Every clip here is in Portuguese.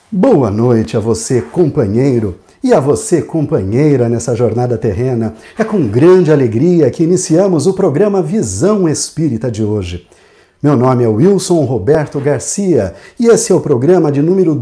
Boa noite a você, companheiro, e a você, companheira, nessa jornada terrena. É com grande alegria que iniciamos o programa Visão Espírita de hoje. Meu nome é Wilson Roberto Garcia e esse é o programa de número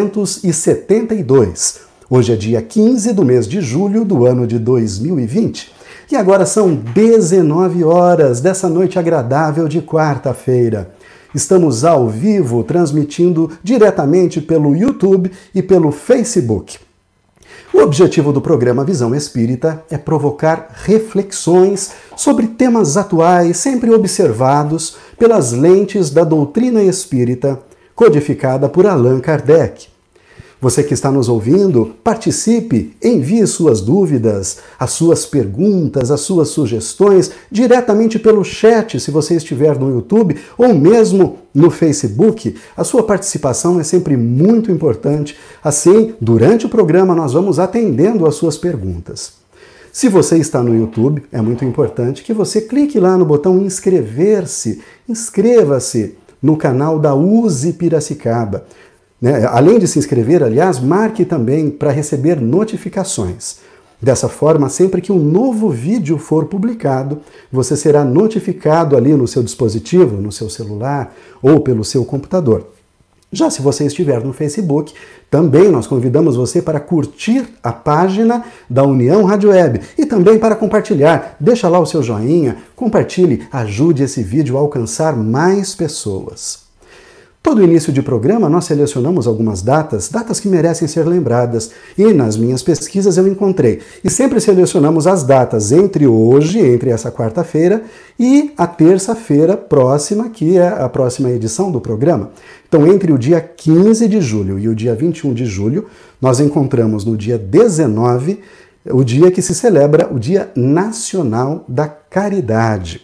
272. Hoje é dia 15 do mês de julho do ano de 2020. E agora são 19 horas dessa noite agradável de quarta-feira. Estamos ao vivo, transmitindo diretamente pelo YouTube e pelo Facebook. O objetivo do programa Visão Espírita é provocar reflexões sobre temas atuais, sempre observados pelas lentes da doutrina espírita, codificada por Allan Kardec. Você que está nos ouvindo, participe, envie suas dúvidas, as suas perguntas, as suas sugestões diretamente pelo chat, se você estiver no YouTube ou mesmo no Facebook. A sua participação é sempre muito importante. Assim, durante o programa, nós vamos atendendo às suas perguntas. Se você está no YouTube, é muito importante que você clique lá no botão inscrever-se. Inscreva-se no canal da USE Piracicaba. Além de se inscrever, aliás, marque também para receber notificações. Dessa forma, sempre que um novo vídeo for publicado, você será notificado ali no seu dispositivo, no seu celular ou pelo seu computador. Já se você estiver no Facebook, também nós convidamos você para curtir a página da União Rádio Web e também para compartilhar. Deixa lá o seu joinha, compartilhe, ajude esse vídeo a alcançar mais pessoas. Todo início de programa nós selecionamos algumas datas que merecem ser lembradas, e nas minhas pesquisas eu encontrei. E sempre selecionamos as datas entre hoje, entre essa quarta-feira, e a terça-feira próxima, que é a próxima edição do programa. Então, entre o dia 15 de julho e o dia 21 de julho, nós encontramos no dia 19 o dia que se celebra o Dia Nacional da Caridade.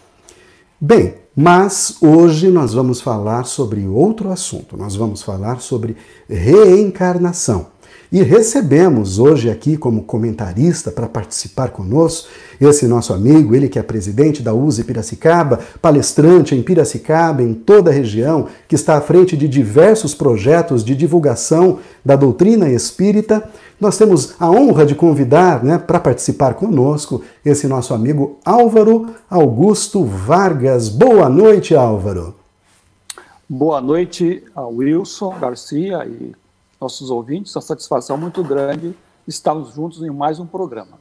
Bem, mas hoje nós vamos falar sobre outro assunto, nós vamos falar sobre reencarnação. E recebemos hoje aqui como comentarista para participar conosco esse nosso amigo, ele que é presidente da USE Piracicaba, palestrante em Piracicaba, em toda a região, que está à frente de diversos projetos de divulgação da doutrina espírita. Nós temos a honra de convidar para participar conosco esse nosso amigo Álvaro Augusto Vargas. Boa noite, Álvaro. Boa noite a Wilson Garcia e nossos ouvintes. A satisfação muito grande estarmos juntos em mais um programa.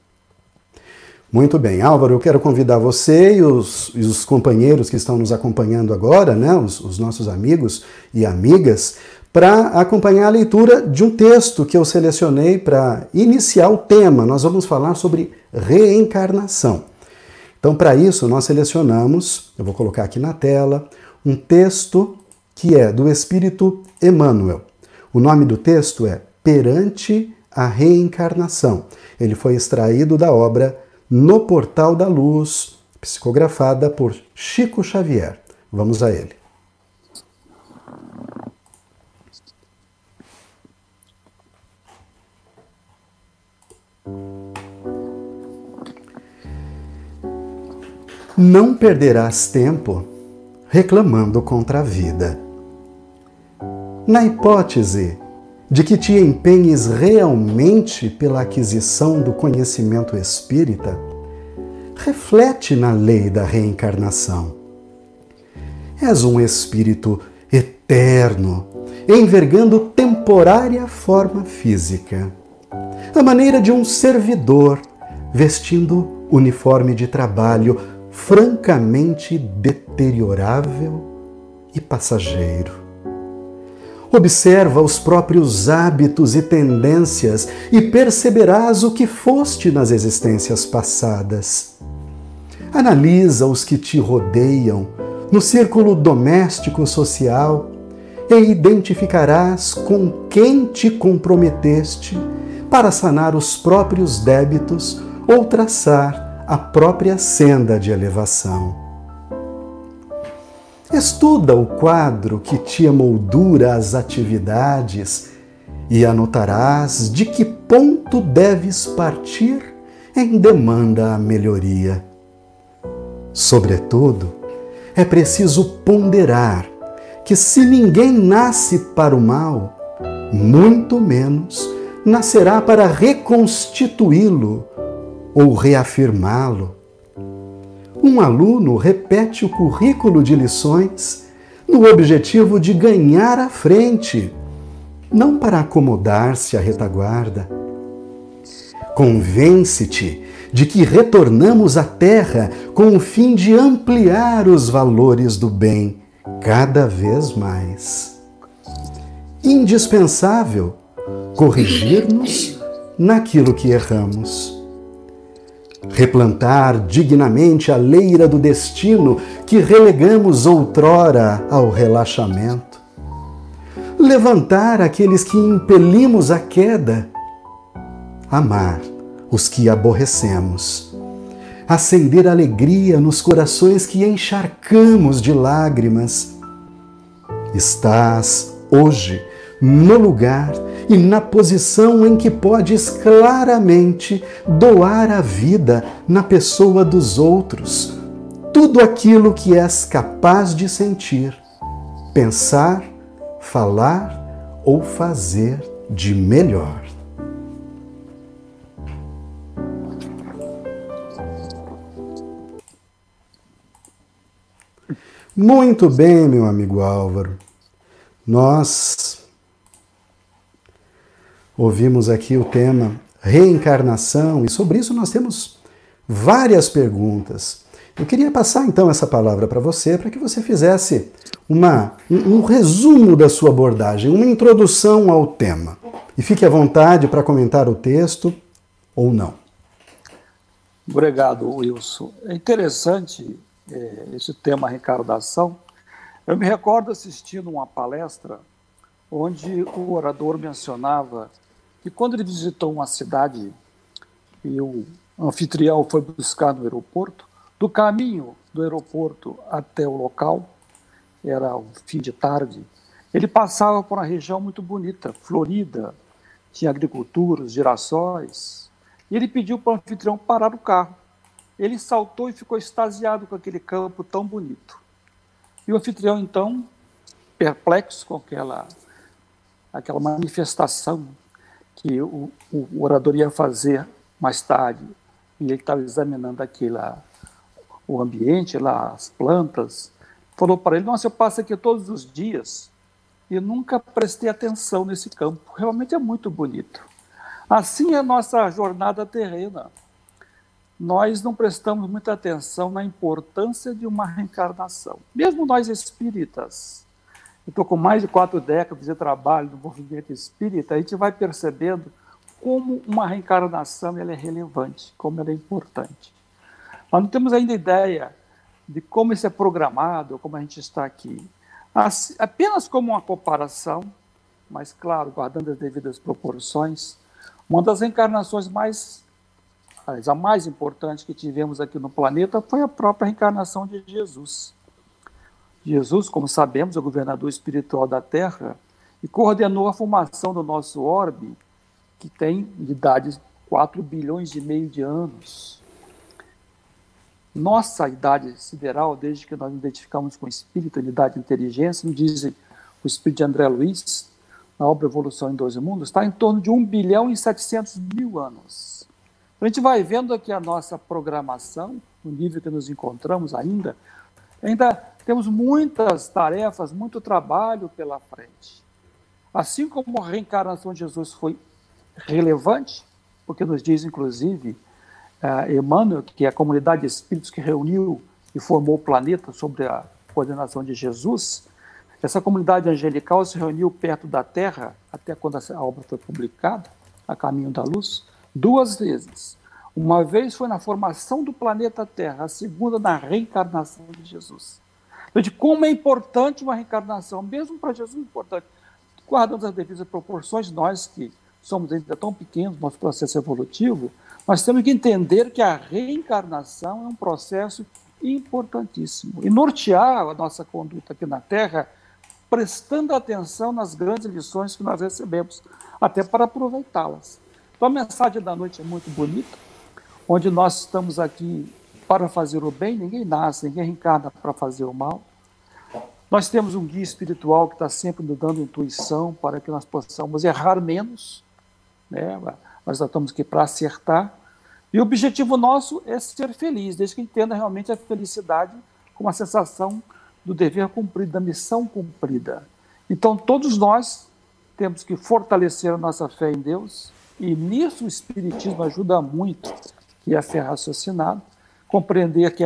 Muito bem, Álvaro, eu quero convidar você e os companheiros que estão nos acompanhando agora, os nossos amigos e amigas, para acompanhar a leitura de um texto que eu selecionei para iniciar o tema. Nós vamos falar sobre reencarnação. Então, para isso, nós selecionamos, eu vou colocar aqui na tela, um texto que é do Espírito Emmanuel. O nome do texto é Perante a Reencarnação. Ele foi extraído da obra No Portal da Luz, psicografada por Chico Xavier. Vamos a ele. Não perderás tempo reclamando contra a vida. Na hipótese de que te empenhes realmente pela aquisição do conhecimento espírita, reflete na lei da reencarnação. És um espírito eterno, envergando temporária forma física, à maneira de um servidor vestindo uniforme de trabalho francamente deteriorável e passageiro. Observa os próprios hábitos e tendências e perceberás o que foste nas existências passadas. Analisa os que te rodeiam no círculo doméstico social e identificarás com quem te comprometeste para sanar os próprios débitos ou traçar a própria senda de elevação. Estuda o quadro que te emoldura as atividades e anotarás de que ponto deves partir em demanda à melhoria. Sobretudo, é preciso ponderar que se ninguém nasce para o mal, muito menos nascerá para reconstituí-lo ou reafirmá-lo. Um aluno repete o currículo de lições no objetivo de ganhar à frente, não para acomodar-se à retaguarda. Convence-te de que retornamos à Terra com o fim de ampliar os valores do bem cada vez mais. Indispensável corrigir-nos naquilo que erramos. Replantar dignamente a leira do destino que relegamos outrora ao relaxamento. Levantar aqueles que impelimos à queda. Amar os que aborrecemos. Acender alegria nos corações que encharcamos de lágrimas. Estás hoje no lugar e na posição em que podes claramente doar a vida na pessoa dos outros, tudo aquilo que és capaz de sentir, pensar, falar ou fazer de melhor. Muito bem, meu amigo Álvaro. Nós ouvimos aqui o tema reencarnação e sobre isso nós temos várias perguntas. Eu queria passar então essa palavra para você, para que você fizesse um resumo da sua abordagem, uma introdução ao tema. E fique à vontade para comentar o texto ou não. Obrigado, Wilson. É interessante esse tema reencarnação. Eu me recordo assistindo uma palestra onde o orador mencionava que quando ele visitou uma cidade e o anfitrião foi buscar no aeroporto, do caminho do aeroporto até o local, era o fim de tarde, ele passava por uma região muito bonita, florida, tinha agricultura, girassóis, e ele pediu para o anfitrião parar o carro. Ele saltou e ficou extasiado com aquele campo tão bonito. E o anfitrião, então, perplexo com aquela manifestação que o orador ia fazer mais tarde, e ele estava examinando o ambiente, lá, as plantas, falou para ele: nossa, eu passo aqui todos os dias e nunca prestei atenção nesse campo, realmente é muito bonito. Assim é a nossa jornada terrena. Nós não prestamos muita atenção na importância de uma reencarnação. Mesmo nós espíritas, eu estou com mais de 4 décadas de trabalho no movimento espírita, a gente vai percebendo como uma reencarnação ela é relevante, como ela é importante. Nós não temos ainda ideia de como isso é programado, como a gente está aqui. Apenas como uma comparação, mas claro, guardando as devidas proporções, uma das reencarnações a mais importante que tivemos aqui no planeta foi a própria reencarnação de Jesus. Jesus, como sabemos, é o governador espiritual da Terra e coordenou a formação do nosso orbe, que tem de idade 4 bilhões e meio de anos. Nossa idade sideral, desde que nós nos identificamos com o espírito, unidade de inteligência, nos diz o espírito de André Luiz, na obra Evolução em 12 Mundos, está em torno de 1 bilhão e 700 mil anos. A gente vai vendo aqui a nossa programação, no nível que nos encontramos ainda temos muitas tarefas, muito trabalho pela frente. Assim como a reencarnação de Jesus foi relevante, porque nos diz, inclusive, Emmanuel, que é a comunidade de espíritos que reuniu e formou o planeta sob a coordenação de Jesus, essa comunidade angelical se reuniu perto da Terra, até quando a obra foi publicada, A Caminho da Luz, 2 vezes. Uma vez foi na formação do planeta Terra, a segunda na reencarnação de Jesus. Então, de como é importante uma reencarnação, mesmo para Jesus é importante. Guardando as devidas proporções, nós que somos ainda tão pequenos, nosso processo evolutivo, nós temos que entender que a reencarnação é um processo importantíssimo. E nortear a nossa conduta aqui na Terra, prestando atenção nas grandes lições que nós recebemos, até para aproveitá-las. Então a mensagem da noite é muito bonita, onde nós estamos aqui para fazer o bem, ninguém nasce, ninguém reencarna para fazer o mal. Nós temos um guia espiritual que está sempre nos dando intuição para que nós possamos errar menos, né? Nós estamos aqui para acertar. E o objetivo nosso é ser feliz, desde que entenda realmente a felicidade como a sensação do dever cumprido, da missão cumprida. Então, todos nós temos que fortalecer a nossa fé em Deus, e nisso o Espiritismo ajuda muito, que é a fé raciocinada, compreender que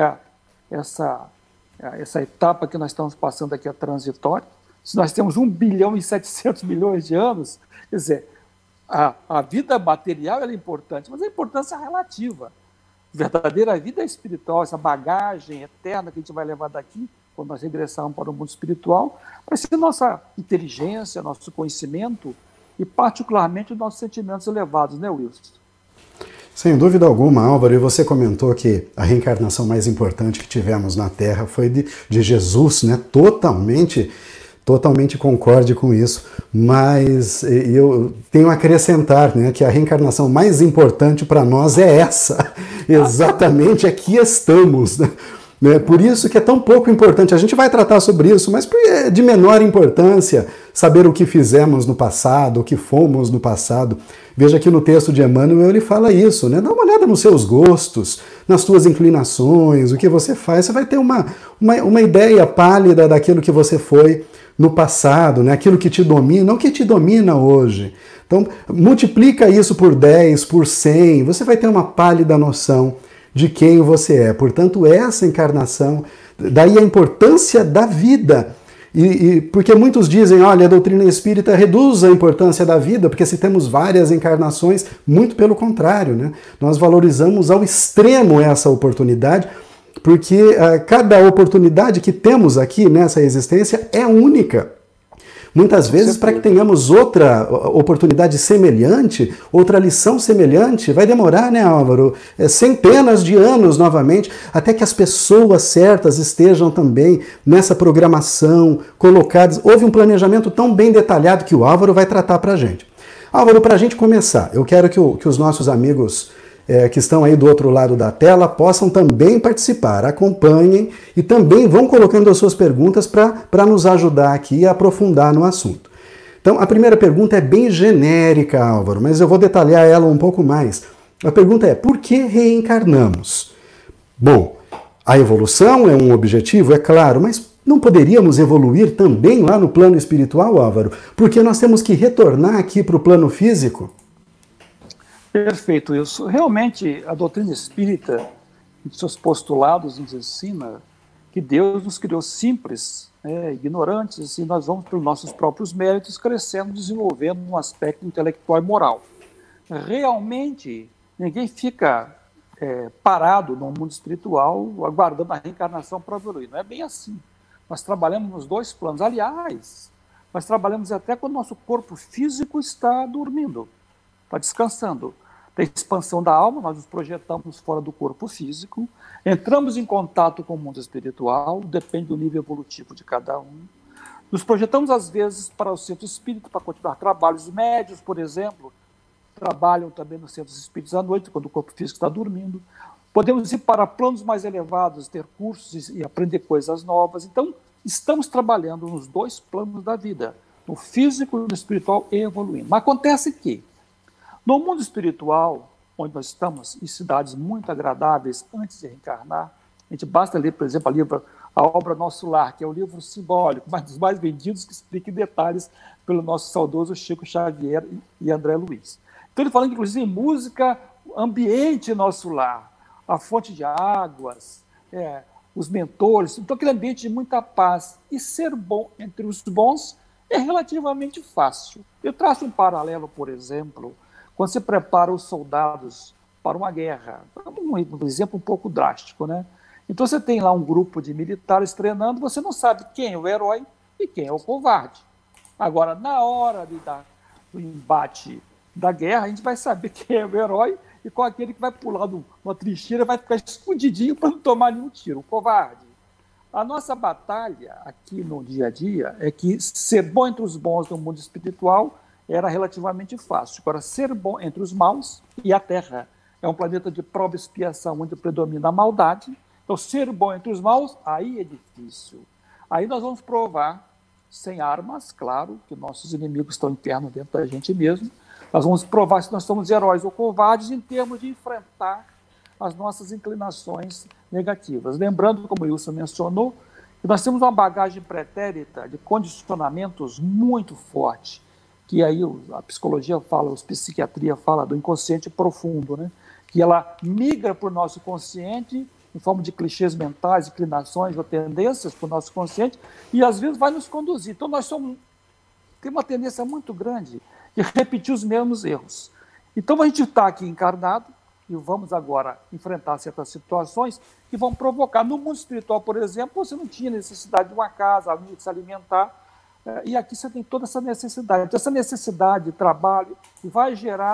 essa etapa que nós estamos passando aqui é transitória. Se nós temos 1.700.000.000 de anos, quer dizer, a vida material é importante, mas a importância é relativa. A verdadeira vida é espiritual, essa bagagem eterna que a gente vai levar daqui, quando nós regressarmos para o mundo espiritual, vai ser nossa inteligência, nosso conhecimento e, particularmente, os nossos sentimentos elevados, né, Wilson? Sem dúvida alguma, Álvaro, e você comentou que a reencarnação mais importante que tivemos na Terra foi de Jesus, né? Totalmente concorde com isso, mas eu tenho a acrescentar, né, que a reencarnação mais importante para nós é essa, exatamente aqui estamos, né? Por isso que é tão pouco importante, a gente vai tratar sobre isso, mas é de menor importância saber o que fizemos no passado, o que fomos no passado. Veja que no texto de Emmanuel ele fala isso, né? Dá uma olhada nos seus gostos, nas suas inclinações, o que você faz, você vai ter uma ideia pálida daquilo que você foi no passado, né? Aquilo que te domina, o que te domina hoje. Então, multiplica isso por 10, por 100, você vai ter uma pálida noção de quem você é. Portanto, essa encarnação, daí a importância da vida. Porque muitos dizem, olha, a doutrina espírita reduz a importância da vida, porque se temos várias encarnações, muito pelo contrário, né? Nós valorizamos ao extremo essa oportunidade, porque cada oportunidade que temos aqui nessa existência é única. Muitas vezes, para que tenhamos outra oportunidade semelhante, outra lição semelhante, vai demorar, né, Álvaro? Centenas de anos novamente, até que as pessoas certas estejam também nessa programação, colocadas. Houve um planejamento tão bem detalhado que o Álvaro vai tratar para a gente. Álvaro, para a gente começar, eu quero que os nossos amigos que estão aí do outro lado da tela possam também participar, acompanhem e também vão colocando as suas perguntas para nos ajudar aqui a aprofundar no assunto. Então, a primeira pergunta é bem genérica, Álvaro, mas eu vou detalhar ela um pouco mais. A pergunta é, por que reencarnamos? Bom, a evolução é um objetivo, é claro, mas não poderíamos evoluir também lá no plano espiritual, Álvaro? Porque nós temos que retornar aqui para o plano físico? Perfeito, isso. Realmente, a doutrina espírita, em seus postulados, nos ensina que Deus nos criou simples, ignorantes, e nós vamos, por nossos próprios méritos, crescendo, desenvolvendo um aspecto intelectual e moral. Realmente, ninguém fica parado no mundo espiritual, aguardando a reencarnação para evoluir. Não é bem assim. Nós trabalhamos nos dois planos. Aliás, nós trabalhamos até quando o nosso corpo físico está dormindo, está descansando. Tem expansão da alma, nós nos projetamos fora do corpo físico, entramos em contato com o mundo espiritual, depende do nível evolutivo de cada um. Nos projetamos, às vezes, para o centro espírita, para continuar trabalhos médios, por exemplo, trabalham também nos centros espíritas à noite, quando o corpo físico está dormindo. Podemos ir para planos mais elevados, ter cursos e aprender coisas novas. Então, estamos trabalhando nos dois planos da vida, no físico e no espiritual, e evoluindo. Mas acontece que, no mundo espiritual, onde nós estamos, em cidades muito agradáveis antes de reencarnar, a gente basta ler, por exemplo, a obra Nosso Lar, que é um livro simbólico, mas dos mais vendidos, que explica em detalhes pelo nosso saudoso Chico Xavier e André Luiz. Então ele fala, inclusive, em música, ambiente Nosso Lar, a fonte de águas, os mentores, então aquele ambiente de muita paz. E ser bom entre os bons é relativamente fácil. Eu traço um paralelo, por exemplo, quando você prepara os soldados para uma guerra, um exemplo um pouco drástico, né? Então você tem lá um grupo de militares treinando, você não sabe quem é o herói e quem é o covarde. Agora, na hora do embate da guerra, a gente vai saber quem é o herói e qual aquele que vai pular numa trincheira, vai ficar escondidinho para não tomar nenhum tiro, o covarde. A nossa batalha aqui no dia a dia é que ser bom entre os bons no mundo espiritual era relativamente fácil. Agora, ser bom entre os maus, e a Terra é um planeta de prova e expiação onde predomina a maldade, então ser bom entre os maus, aí é difícil. Aí nós vamos provar, sem armas, claro, que nossos inimigos estão internos dentro da gente mesmo. Nós vamos provar se nós somos heróis ou covardes em termos de enfrentar as nossas inclinações negativas. Lembrando, como o Wilson mencionou, que nós temos uma bagagem pretérita de condicionamentos muito forte, que aí a psicologia fala, a psiquiatria fala do inconsciente profundo, né? Que ela migra para o nosso consciente em forma de clichês mentais, inclinações ou tendências para o nosso consciente, e às vezes vai nos conduzir. Então nós temos uma tendência muito grande de repetir os mesmos erros. Então a gente está aqui encarnado e vamos agora enfrentar certas situações que vão provocar. No mundo espiritual, por exemplo, você não tinha necessidade de uma casa, de se alimentar, e aqui você tem toda essa necessidade. Então essa necessidade de trabalho vai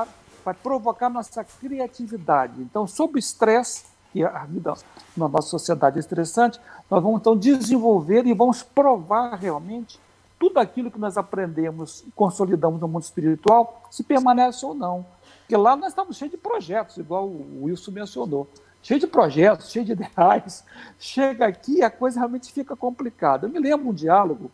provocar nossa criatividade. Então, sob o estresse, e a vida na nossa sociedade é estressante, nós vamos então desenvolver e vamos provar realmente tudo aquilo que nós aprendemos e consolidamos no mundo espiritual, se permanece ou não. Porque lá nós estamos cheios de projetos, igual o Wilson mencionou. Cheio de projetos, cheio de ideais. Chega aqui e a coisa realmente fica complicada. Eu me lembro um diálogo,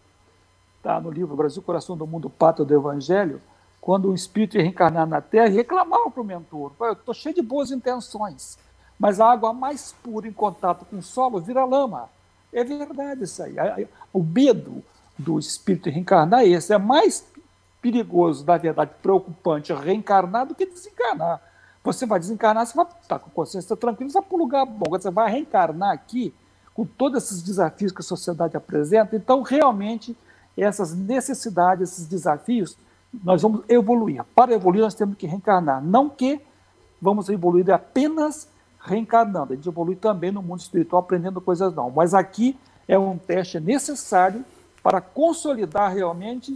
tá, no livro Brasil, Coração do Mundo, Pátria do Evangelho, quando um espírito ia reencarnar na Terra e reclamava para o mentor: eu estou cheio de boas intenções, mas a água mais pura em contato com o solo vira lama. É verdade isso aí. O medo do espírito reencarnar é esse. É mais perigoso, na verdade, preocupante reencarnar do que desencarnar. Você vai desencarnar, você vai estar com a consciência tranquila, você vai para um lugar bom. Você vai reencarnar aqui com todos esses desafios que a sociedade apresenta. Então, realmente, essas necessidades, esses desafios, nós vamos evoluir. Para evoluir, nós temos que reencarnar. Não que vamos evoluir apenas reencarnando. A gente evolui também no mundo espiritual, aprendendo coisas novas. Mas aqui é um teste necessário para consolidar realmente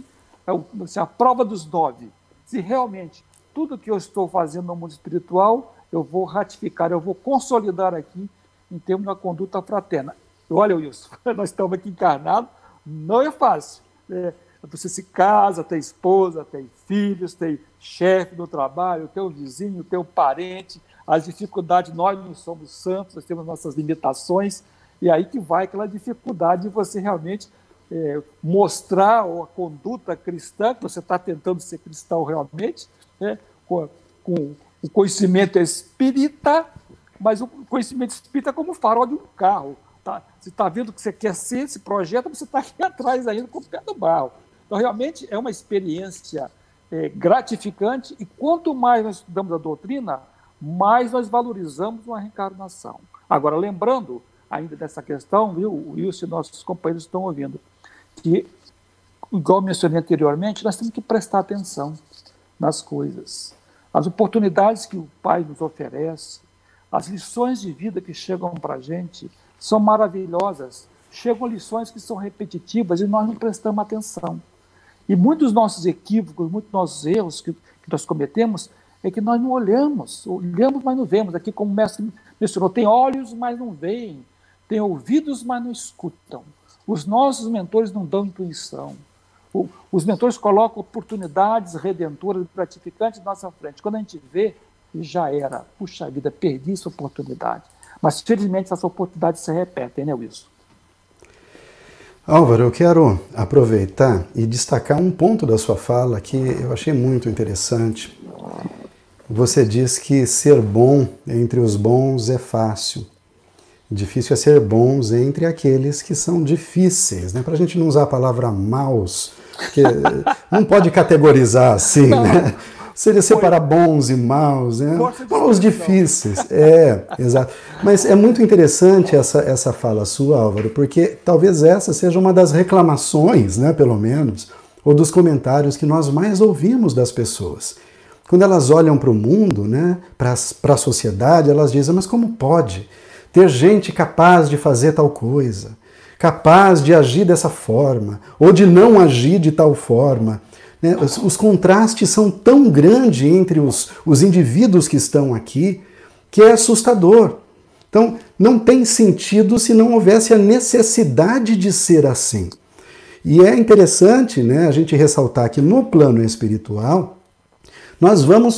a prova dos 9. Se realmente tudo que eu estou fazendo no mundo espiritual, eu vou ratificar, eu vou consolidar aqui em termos da conduta fraterna. Olha, Wilson, nós estamos aqui encarnados, não é fácil. Você se casa, tem esposa, tem filhos, tem chefe no trabalho, tem o vizinho, tem o parente. As dificuldades, nós não somos santos, nós temos nossas limitações, e aí que vai aquela dificuldade de você realmente mostrar a conduta cristã, que você está tentando ser cristão realmente, né, com o conhecimento espírita, mas o conhecimento espírita é como o farol de um carro. Tá? Você está vendo o que você quer ser, esse projeto, você está aqui atrás ainda com o pé no barro. Então, realmente, é uma experiência gratificante, e quanto mais nós estudamos a doutrina, mais nós valorizamos uma reencarnação. Agora, lembrando ainda dessa questão, viu, o Wilson e nossos companheiros estão ouvindo, que, igual mencionei anteriormente, nós temos que prestar atenção nas coisas. As oportunidades que o Pai nos oferece, as lições de vida que chegam para a gente são maravilhosas. Chegam lições que são repetitivas e nós não prestamos atenção. E muitos dos nossos equívocos, muitos dos nossos erros que nós cometemos é que nós não olhamos, mas não vemos. Aqui, como o mestre mencionou, tem olhos, mas não veem, tem ouvidos, mas não escutam. Os nossos mentores não dão intuição. Os mentores colocam oportunidades redentoras e gratificantes na nossa frente. Quando a gente vê, já era. Puxa vida, perdi essa oportunidade. Mas, felizmente, essas oportunidades se repetem, né, Wilson? Álvaro, eu quero aproveitar e destacar um ponto da sua fala que eu achei muito interessante. Você diz que ser bom entre os bons é fácil. Difícil é ser bons entre aqueles que são difíceis, né? Para a gente não usar a palavra maus, porque não pode categorizar assim, né? Seria separar bons e maus, né? Os difíceis, exato. Mas é muito interessante essa fala sua, Álvaro, porque talvez essa seja uma das reclamações, né, pelo menos, ou dos comentários que nós mais ouvimos das pessoas. Quando elas olham para o mundo, né, para a sociedade, elas dizem: mas como pode ter gente capaz de fazer tal coisa, capaz de agir dessa forma, ou de não agir de tal forma? Os contrastes são tão grandes entre os indivíduos que estão aqui, que é assustador. Então, não tem sentido se não houvesse a necessidade de ser assim. E é interessante, né, a gente ressaltar que no plano espiritual, nós vamos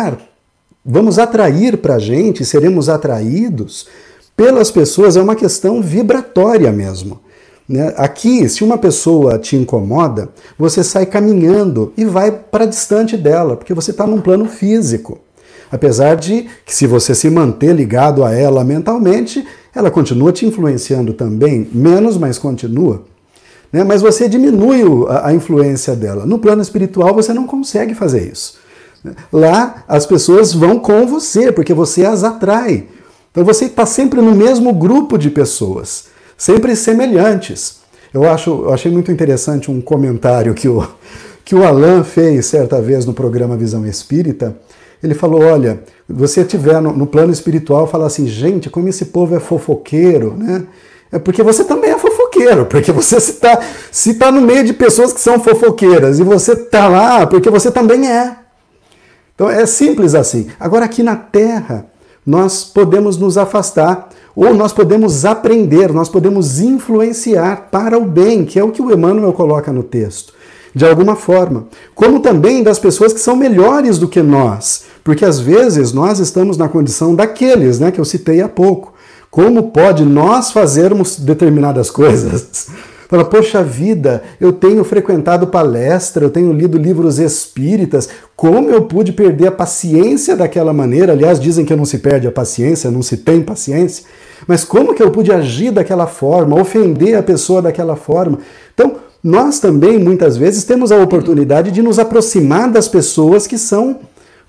atrair para a gente, seremos atraídos pelas pessoas, é uma questão vibratória mesmo. né? Aqui, se uma pessoa te incomoda, você sai caminhando e vai para distante dela, porque você está num plano físico. Apesar de que, se você se manter ligado a ela mentalmente, ela continua te influenciando também, menos, mas continua. Né? Mas você diminui a influência dela. No plano espiritual, você não consegue fazer isso. Lá, as pessoas vão com você, porque você as atrai. Então, você está sempre no mesmo grupo de pessoas, sempre semelhantes. Eu achei muito interessante um comentário que o Alain fez certa vez no programa Visão Espírita. Ele falou, olha, você estiver no plano espiritual, fala assim, gente, como esse povo é fofoqueiro, né? É porque você também é fofoqueiro, porque você se tá no meio de pessoas que são fofoqueiras, e você está lá porque você também é. Então é simples assim. Agora aqui na Terra, nós podemos nos afastar, ou nós podemos aprender, nós podemos influenciar para o bem, que é o que o Emmanuel coloca no texto, de alguma forma. Como também das pessoas que são melhores do que nós, porque às vezes nós estamos na condição daqueles, né, que eu citei há pouco. Como pode nós fazermos determinadas coisas? Fala, poxa vida, eu tenho frequentado palestra, eu tenho lido livros espíritas, como eu pude perder a paciência daquela maneira? Aliás, dizem que não se perde a paciência, não se tem paciência, mas como que eu pude agir daquela forma, ofender a pessoa daquela forma? Então, nós também, muitas vezes, temos a oportunidade de nos aproximar das pessoas que são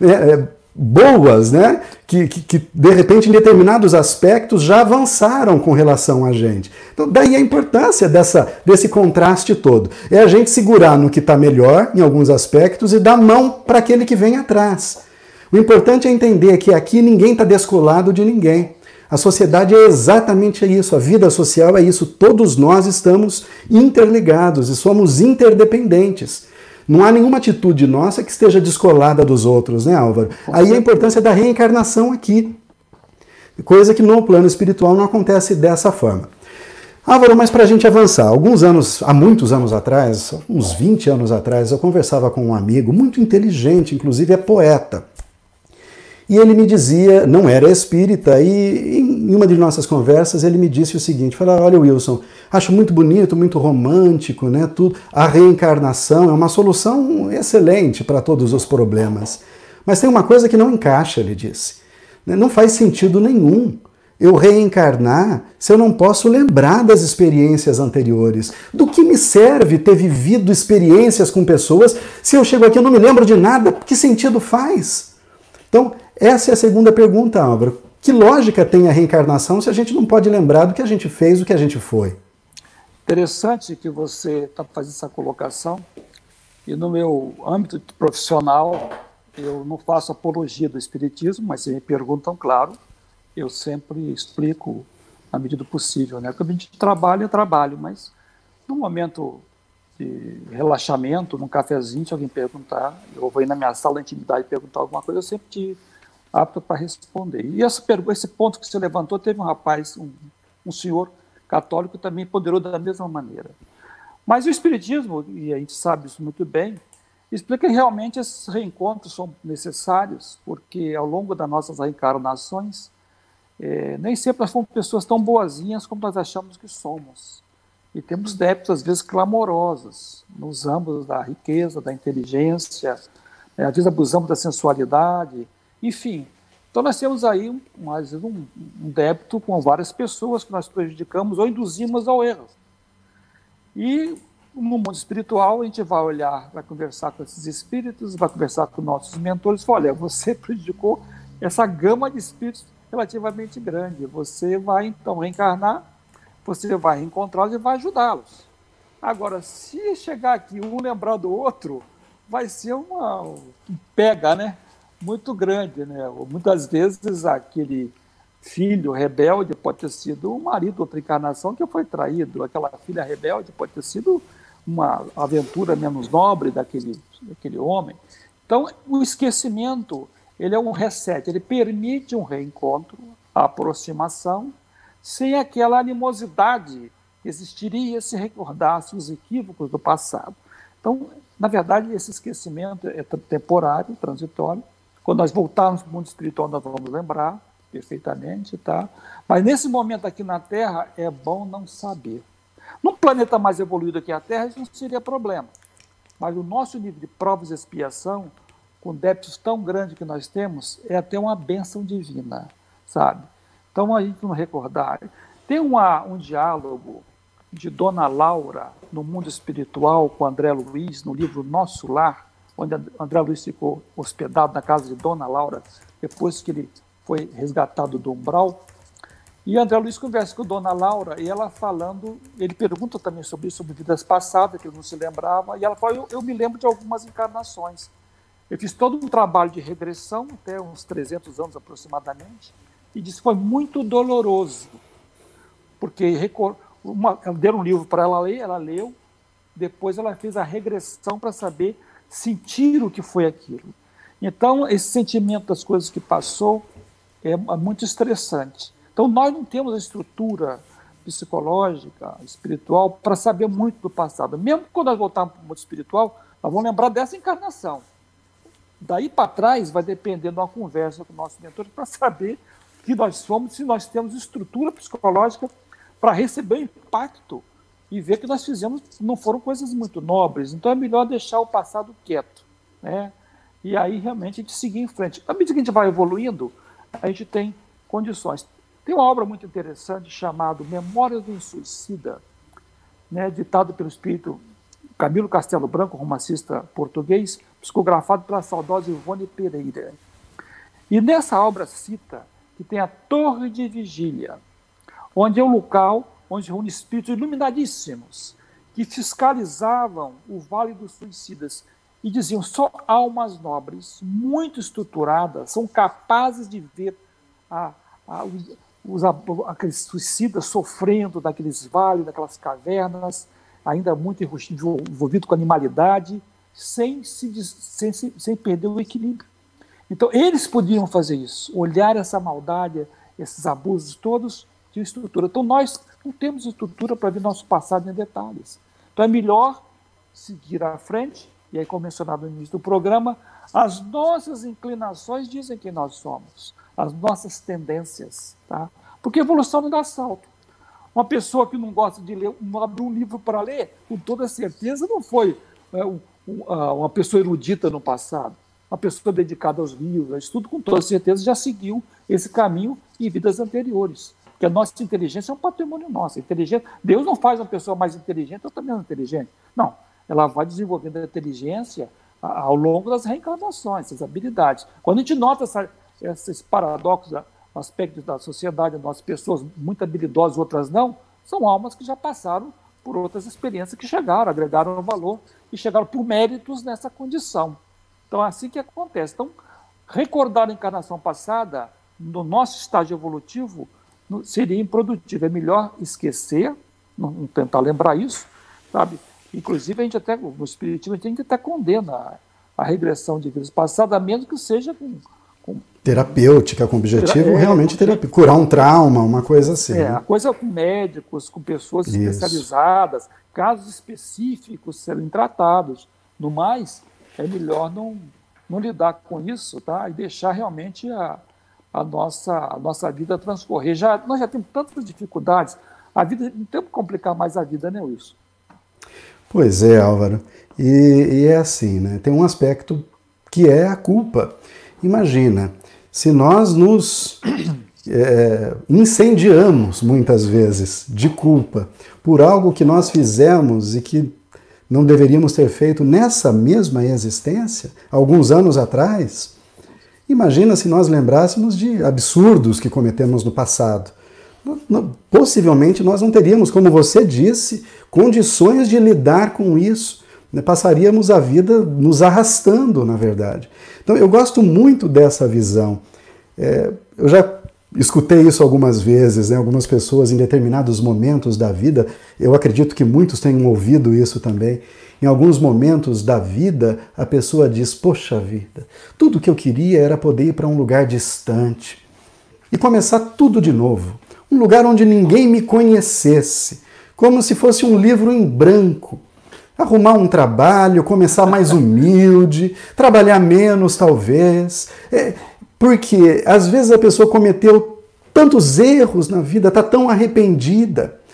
boas, né? Que, de repente, em determinados aspectos, já avançaram com relação a gente. Então, daí a importância desse contraste todo. É a gente segurar no que está melhor, em alguns aspectos, e dar mão para aquele que vem atrás. O importante é entender que aqui ninguém está descolado de ninguém. A sociedade é exatamente isso, a vida social é isso. Todos nós estamos interligados e somos interdependentes. Não há nenhuma atitude nossa que esteja descolada dos outros, né, Álvaro? Aí a importância da reencarnação aqui. Coisa que no plano espiritual não acontece dessa forma. Álvaro, mas para a gente avançar, há muitos anos atrás, uns 20 anos atrás, eu conversava com um amigo muito inteligente, inclusive é poeta. E ele me dizia, não era espírita, e em uma de nossas conversas ele me disse o seguinte, falou, olha Wilson, acho muito bonito, muito romântico, né, tudo. A reencarnação é uma solução excelente para todos os problemas. Mas tem uma coisa que não encaixa, ele disse. Não faz sentido nenhum eu reencarnar se eu não posso lembrar das experiências anteriores. Do que me serve ter vivido experiências com pessoas se eu chego aqui e não me lembro de nada? Que sentido faz? Então, essa é a segunda pergunta, Álvaro. Que lógica tem a reencarnação se a gente não pode lembrar do que a gente fez, do que a gente foi? Interessante que você está fazendo essa colocação. E no meu âmbito profissional, eu não faço apologia do espiritismo, mas se me perguntam, claro, eu sempre explico na medida do possível, né? Porque a gente trabalha, mas no momento de relaxamento, num cafezinho, se alguém perguntar, eu vou ir na minha sala de intimidade e perguntar alguma coisa, eu sempre te apto para responder. E esse ponto que você levantou, teve um rapaz, um senhor católico que também ponderou da mesma maneira. Mas o espiritismo, e a gente sabe isso muito bem, explica que realmente esses reencontros são necessários, porque ao longo das nossas reencarnações, nem sempre nós fomos pessoas tão boazinhas como nós achamos que somos. E temos débitos, às vezes, clamorosos. Nos âmbitos da riqueza, da inteligência, às vezes abusamos da sensualidade, enfim. Então nós temos aí um débito com várias pessoas que nós prejudicamos ou induzimos ao erro. E no mundo espiritual a gente vai olhar, vai conversar com esses espíritos, vai conversar com nossos mentores e falar, olha, você prejudicou essa gama de espíritos relativamente grande. Você vai então reencarnar, você vai reencontrá-los e vai ajudá-los. Agora, se chegar aqui um lembrar do outro, vai ser um pega, né? Muito grande, né? Muitas vezes aquele filho rebelde pode ter sido um marido de outra encarnação que foi traído, aquela filha rebelde pode ter sido uma aventura menos nobre daquele homem. Então, o esquecimento, ele é um reset, ele permite um reencontro, a aproximação, sem aquela animosidade que existiria se recordasse os equívocos do passado. Então, na verdade, esse esquecimento é temporário, transitório. Quando nós voltarmos para o mundo espiritual, nós vamos lembrar perfeitamente, tá? Mas nesse momento aqui na Terra, é bom não saber. Num planeta mais evoluído que a Terra, isso não seria problema. Mas o nosso nível de provas e expiação, com débitos tão grandes que nós temos, é até uma bênção divina, sabe? Então, a gente não recordar. Tem um diálogo de Dona Laura, no mundo espiritual, com André Luiz, no livro Nosso Lar, onde André Luiz ficou hospedado na casa de Dona Laura, depois que ele foi resgatado do umbral. E André Luiz conversa com Dona Laura, e ela falando, ele pergunta também sobre isso, sobre vidas passadas, que ele não se lembrava, e ela fala, eu me lembro de algumas encarnações. Eu fiz todo um trabalho de regressão, até uns 300 anos aproximadamente, e disse que foi muito doloroso, porque deram um livro para ela ler, ela leu, depois ela fez a regressão para saber sentir o que foi aquilo. Então, esse sentimento das coisas que passou é muito estressante. Então, nós não temos a estrutura psicológica, espiritual, para saber muito do passado. Mesmo quando nós voltarmos para o mundo espiritual, nós vamos lembrar dessa encarnação. Daí para trás, vai depender de uma conversa com o nosso mentor para saber o que nós somos, se nós temos estrutura psicológica para receber o impacto e ver que nós fizemos, não foram coisas muito nobres. Então, é melhor deixar o passado quieto, né? E aí, realmente, a gente seguir em frente. À medida que a gente vai evoluindo, a gente tem condições. Tem uma obra muito interessante chamada Memórias de um Suicida, né, ditado pelo espírito Camilo Castelo Branco, romancista português, psicografado pela saudosa Ivone Pereira. E nessa obra cita que tem a Torre de Vigília, onde é um local onde se reúne espíritos iluminadíssimos que fiscalizavam o Vale dos Suicidas e diziam só almas nobres, muito estruturadas, são capazes de ver aqueles suicidas sofrendo naqueles vales, naquelas cavernas, ainda muito envolvido com animalidade, sem perder o equilíbrio. Então, eles podiam fazer isso, olhar essa maldade, esses abusos todos, de estrutura. Então, nós não temos estrutura para ver nosso passado em detalhes. Então, é melhor seguir à frente, e aí, como mencionado no início do programa, as nossas inclinações dizem quem nós somos, as nossas tendências, tá? Porque evolução não dá salto. Uma pessoa que não gosta de ler, não abre um livro para ler, com toda certeza não foi uma pessoa erudita no passado. Uma pessoa dedicada aos livros, ao estudo, com toda certeza já seguiu esse caminho em vidas anteriores. Porque a nossa inteligência é um patrimônio nosso. Deus não faz uma pessoa mais inteligente ou também inteligente. Não, ela vai desenvolvendo a inteligência ao longo das reencarnações, essas habilidades. Quando a gente nota esses paradoxos, aspectos da sociedade, nossas pessoas muito habilidosas, outras não, são almas que já passaram por outras experiências que chegaram, agregaram valor e chegaram por méritos nessa condição. Então, é assim que acontece. Então, recordar a encarnação passada, no nosso estágio evolutivo, seria improdutivo. É melhor esquecer, não tentar lembrar isso, sabe? Inclusive, a gente até, no Espiritismo, a gente até condena a regressão de vidas passadas, a menos que seja com terapêutica, com objetivo realmente terapêutico, curar um trauma, uma coisa assim. É, a coisa com médicos, com pessoas especializadas, casos específicos serem tratados. No mais, é melhor não lidar com isso, tá? E deixar realmente a nossa vida transcorrer. Nós já temos tantas dificuldades, a vida, não temos que complicar mais a vida, né, Wilson? Pois é, Álvaro. E é assim, né? Tem um aspecto que é a culpa. Imagina, se nós nos incendiamos muitas vezes de culpa por algo que nós fizemos e que não deveríamos ter feito nessa mesma existência, alguns anos atrás, imagina se nós lembrássemos de absurdos que cometemos no passado. Possivelmente nós não teríamos, como você disse, condições de lidar com isso. Passaríamos a vida nos arrastando, na verdade. Então, eu gosto muito dessa visão. Eu já escutei isso algumas vezes, né? Algumas pessoas em determinados momentos da vida, eu acredito que muitos tenham ouvido isso também. Em alguns momentos da vida, a pessoa diz, poxa vida, tudo que eu queria era poder ir para um lugar distante e começar tudo de novo. Um lugar onde ninguém me conhecesse, como se fosse um livro em branco. Arrumar um trabalho, começar mais humilde, trabalhar menos talvez, porque às vezes a pessoa cometeu tantos erros na vida, está tão arrependida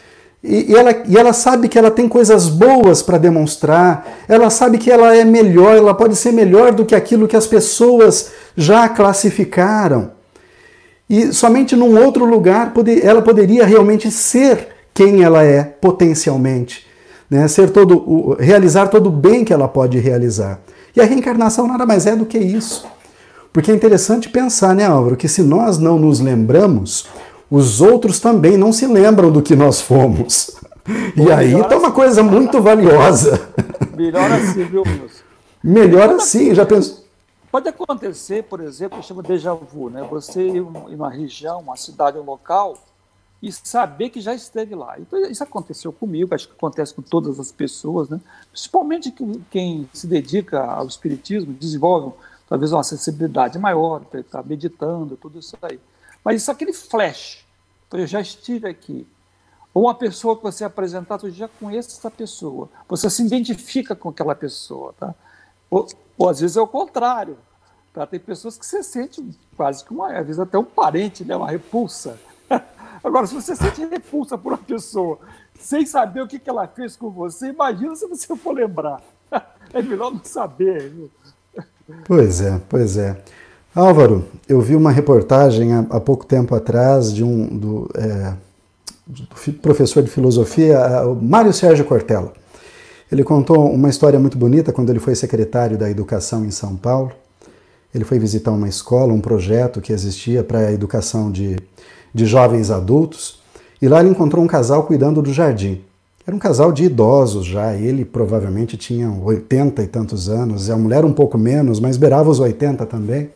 E ela sabe que ela tem coisas boas para demonstrar, ela sabe que ela é melhor, ela pode ser melhor do que aquilo que as pessoas já classificaram. E somente num outro lugar ela poderia realmente ser quem ela é potencialmente, né? Realizar todo o bem que ela pode realizar. E a reencarnação nada mais é do que isso. Porque é interessante pensar, né, Álvaro, que se nós não nos lembramos, os outros também não se lembram do que nós fomos. E aí está uma coisa muito valiosa. Melhor assim, viu, Wilson? Melhor assim, já pensou? Pode acontecer, por exemplo, chama déjà vu, né? Você ir numa região, uma cidade, um local, e saber que já esteve lá. Então, isso aconteceu comigo, acho que acontece com todas as pessoas, né? Principalmente quem se dedica ao espiritismo, desenvolve talvez uma sensibilidade maior, está meditando, tudo isso aí. Mas isso é aquele flash. Então, eu já estive aqui. Ou uma pessoa que você apresentar, você já conhece essa pessoa. Você se identifica com aquela pessoa, tá? Ou às vezes é o contrário. Tá? Tem pessoas que você sente quase que às vezes até um parente, né? Uma repulsa. Agora, se você sente repulsa por uma pessoa sem saber o que ela fez com você, imagina se você for lembrar. É melhor não saber. Viu? Pois é, pois é. Álvaro, eu vi uma reportagem há pouco tempo atrás do professor de filosofia, o Mário Sérgio Cortella. Ele contou uma história muito bonita quando ele foi secretário da Educação em São Paulo. Ele foi visitar uma escola, um projeto que existia para a educação de jovens adultos, e lá ele encontrou um casal cuidando do jardim. Era um casal de idosos já, ele provavelmente tinha 80 e tantos anos, a mulher um pouco menos, mas beirava os 80 também.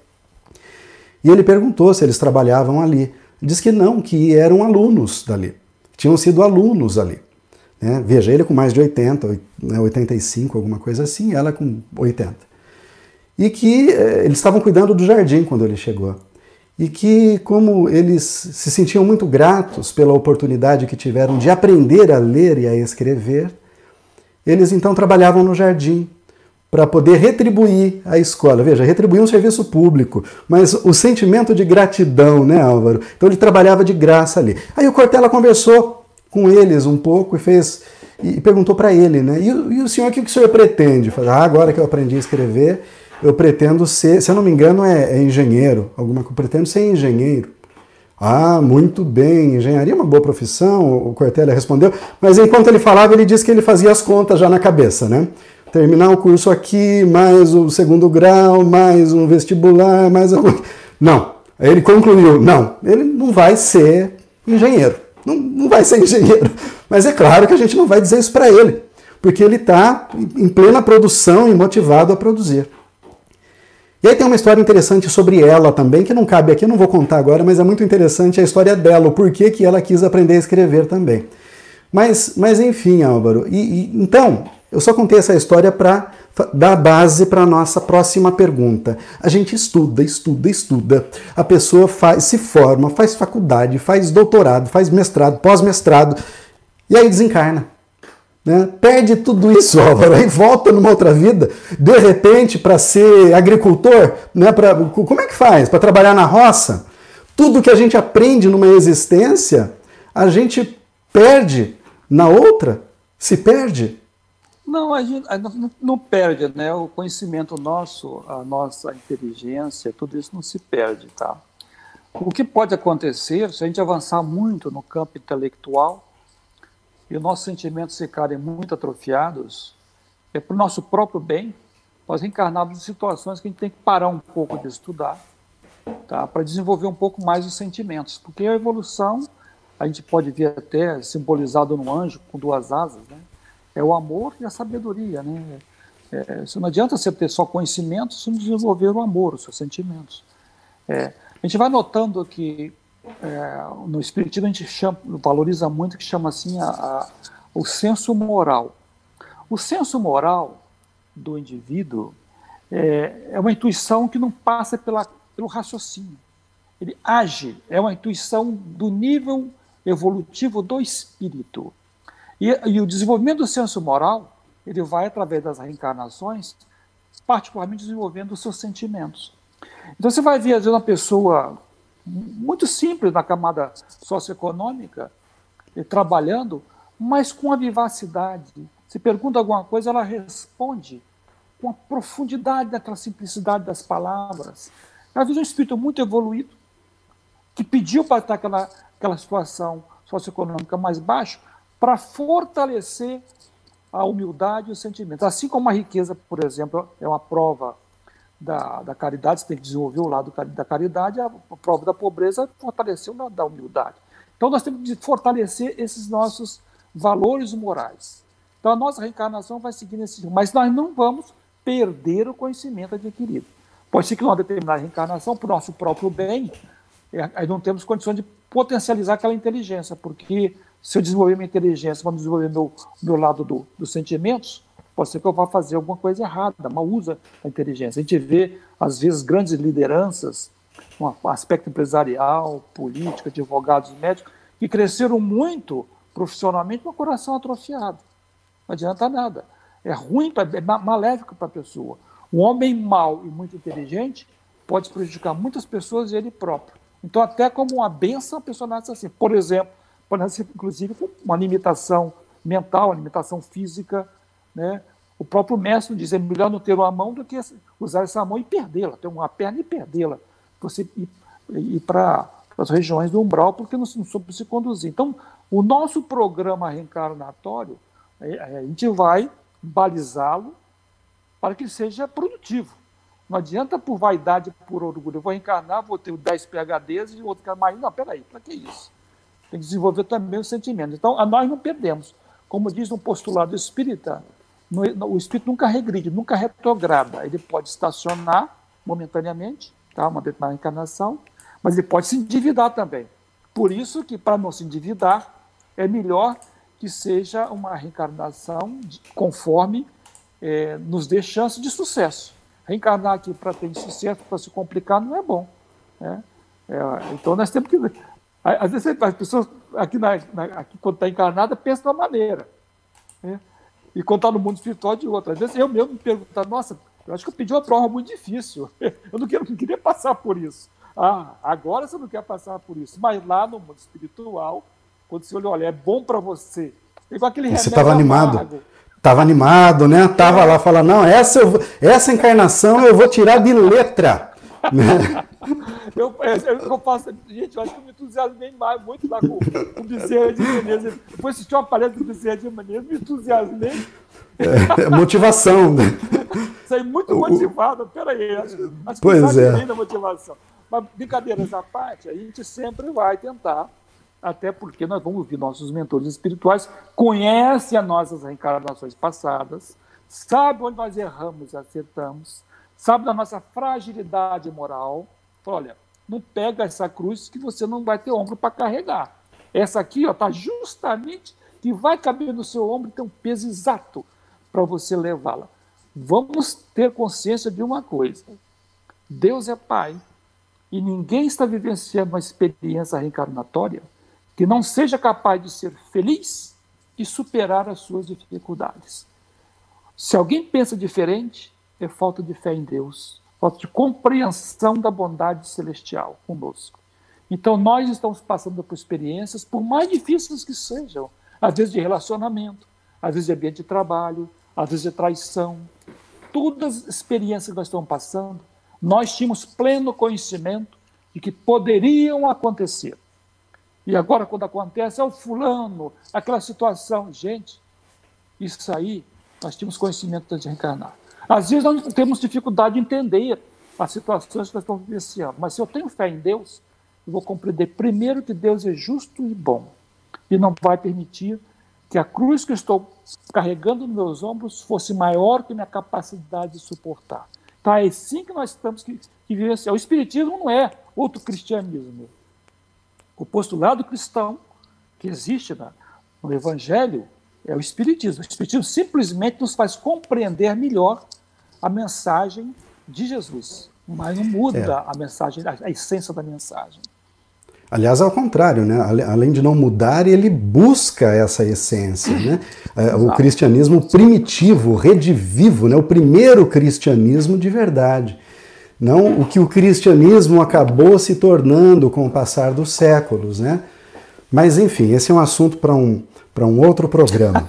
E ele perguntou se eles trabalhavam ali. Diz que não, que eram alunos dali, tinham sido alunos ali. Né? Veja, ele com mais de 80, 85, alguma coisa assim, ela com 80. E que eles estavam cuidando do jardim quando ele chegou. E que, como eles se sentiam muito gratos pela oportunidade que tiveram de aprender a ler e a escrever, eles então trabalhavam no jardim para poder retribuir a escola. Veja, retribuir um serviço público, mas o sentimento de gratidão, né, Álvaro? Então ele trabalhava de graça ali. Aí o Cortella conversou com eles um pouco e perguntou para ele, né? E o senhor, o que o senhor pretende? Falei, agora que eu aprendi a escrever, eu pretendo ser, se eu não me engano, é engenheiro. Eu pretendo ser engenheiro. Ah, muito bem, engenharia é uma boa profissão, o Cortella respondeu. Mas enquanto ele falava, ele disse que ele fazia as contas já na cabeça, né? Terminar o curso aqui, mais o segundo grau, mais um vestibular, mais... Não, aí ele concluiu, não, ele não vai ser engenheiro. Não vai ser engenheiro. Mas é claro que a gente não vai dizer isso para ele, porque ele está em plena produção e motivado a produzir. E aí tem uma história interessante sobre ela também, que não cabe aqui, eu não vou contar agora, mas é muito interessante a história dela, o porquê que ela quis aprender a escrever também. Mas enfim, Álvaro, então, eu só contei essa história para dar base para a nossa próxima pergunta. A gente estuda. A pessoa se forma, faz faculdade, faz doutorado, faz mestrado, pós-mestrado, e aí desencarna. Né? Perde tudo isso, Álvaro, aí volta numa outra vida, de repente, para ser agricultor, né? Como é que faz? Para trabalhar na roça? Tudo que a gente aprende numa existência, a gente perde na outra? Se perde? Não, a gente não perde, né? O conhecimento nosso, a nossa inteligência, tudo isso não se perde, tá? O que pode acontecer, se a gente avançar muito no campo intelectual, e os nossos sentimentos ficarem muito atrofiados, é para o nosso próprio bem, nós reencarnamos em situações que a gente tem que parar um pouco de estudar, tá? Para desenvolver um pouco mais os sentimentos, porque a evolução, a gente pode ver até simbolizado no anjo com duas asas, né? É o amor e a sabedoria, né? Não adianta você ter só conhecimento se não desenvolver o amor, os seus sentimentos. A gente vai notando que no Espiritismo a gente valoriza muito o que chama assim o senso moral. O senso moral do indivíduo é uma intuição que não passa pelo raciocínio. Ele age, é uma intuição do nível evolutivo do espírito. E o desenvolvimento do senso moral, ele vai através das reencarnações, particularmente desenvolvendo os seus sentimentos. Então você vai ver, às vezes, uma pessoa muito simples na camada socioeconômica, trabalhando, mas com a vivacidade. Se pergunta alguma coisa, ela responde com a profundidade daquela simplicidade das palavras. Às vezes um espírito muito evoluído, que pediu para estar aquela situação socioeconômica mais baixa, para fortalecer a humildade e os sentimentos. Assim como a riqueza, por exemplo, é uma prova da caridade, você tem que desenvolver o lado da caridade, a prova da pobreza é fortalecer o lado da humildade. Então nós temos que fortalecer esses nossos valores morais. Então a nossa reencarnação vai seguir nesse rumo, mas nós não vamos perder o conhecimento adquirido. Pode ser que numa determinada reencarnação, por nosso próprio bem, aí não temos condições de potencializar aquela inteligência, porque se eu desenvolver minha inteligência, vou desenvolver meu lado dos sentimentos, pode ser que eu vá fazer alguma coisa errada, mal usa a inteligência. A gente vê, às vezes, grandes lideranças, um aspecto empresarial, político, advogados, médicos, que cresceram muito profissionalmente com o coração atrofiado. Não adianta nada. É ruim, é maléfico para a pessoa. Um homem mau e muito inteligente pode prejudicar muitas pessoas e ele próprio. Então, até como uma bênção, a pessoa nasce assim. Por exemplo, pode nascer, inclusive, com uma limitação mental, uma limitação física, né? O próprio mestre diz, é melhor não ter uma mão do que usar essa mão e perdê-la, ter uma perna e perdê-la. Você ir para as regiões do umbral, porque não soube se conduzir. Então, o nosso programa reencarnatório, a gente vai balizá-lo para que ele seja produtivo. Não adianta por vaidade, por orgulho. Eu vou reencarnar, vou ter 10 PhDs e outro cara mais. Não, peraí, para que isso? Tem que desenvolver também o sentimento. Então, nós não perdemos. Como diz no postulado espírita, o espírito nunca regride, nunca retrograda. Ele pode estacionar momentaneamente, tá? Uma determinada encarnação, mas ele pode se endividar também. Por isso que, para não se endividar, é melhor que seja uma reencarnação conforme nos dê chance de sucesso. Reencarnar aqui para ter sucesso, para se complicar, não é bom. Né? Então, nós temos que... Às vezes, as pessoas, aqui quando está encarnada, pensam de uma maneira. Né? E quando está no mundo espiritual, de outra. Às vezes, eu mesmo me pergunto, nossa, eu acho que eu pedi uma prova muito difícil. Eu não queria passar por isso. Agora você não quer passar por isso. Mas lá no mundo espiritual, quando você olha, é bom para você. Igual aquele remédio. Você estava animado. Estava animado, né? Estava lá falando, não, essa encarnação eu vou tirar de letra. eu faço, gente, eu acho que eu me entusiasmei muito lá com o Bezerra de Menezes. Depois assisti uma palestra do Bezerra de Menezes, me entusiasmei. Motivação. Saí muito motivado. Peraí, acho que pois é. Da motivação. Mas, brincadeiras à parte, a gente sempre vai tentar, até porque nós vamos ouvir nossos mentores espirituais, conhecem as nossas reencarnações passadas, sabe onde nós erramos e acertamos, sabe da nossa fragilidade moral. Olha, não pega essa cruz que você não vai ter ombro para carregar. Essa aqui está justamente que vai caber no seu ombro e tem um peso exato para você levá-la. Vamos ter consciência de uma coisa. Deus é Pai e ninguém está vivenciando uma experiência reencarnatória que não seja capaz de ser feliz e superar as suas dificuldades. Se alguém pensa diferente, é falta de fé em Deus, falta de compreensão da bondade celestial conosco. Então, nós estamos passando por experiências, por mais difíceis que sejam, às vezes de relacionamento, às vezes de ambiente de trabalho, às vezes de traição. Todas as experiências que nós estamos passando, nós tínhamos pleno conhecimento de que poderiam acontecer. E agora, quando acontece, é o fulano, aquela situação. Gente, isso aí, nós tínhamos conhecimento de reencarnar. Às vezes nós temos dificuldade de entender as situações que nós estamos vivenciando, mas se eu tenho fé em Deus, eu vou compreender primeiro que Deus é justo e bom e não vai permitir que a cruz que eu estou carregando nos meus ombros fosse maior que a minha capacidade de suportar. Então é assim que nós temos que vivenciar. O Espiritismo não é outro cristianismo. O postulado cristão que existe no Evangelho é o Espiritismo. O Espiritismo simplesmente nos faz compreender melhor a mensagem de Jesus, mas não muda a mensagem, a essência da mensagem. Aliás, ao contrário, né? Além de não mudar, ele busca essa essência. Né? O cristianismo primitivo, redivivo, né? O primeiro cristianismo de verdade. Não o que o cristianismo acabou se tornando com o passar dos séculos. Né? Mas, enfim, esse é um assunto para para um outro programa.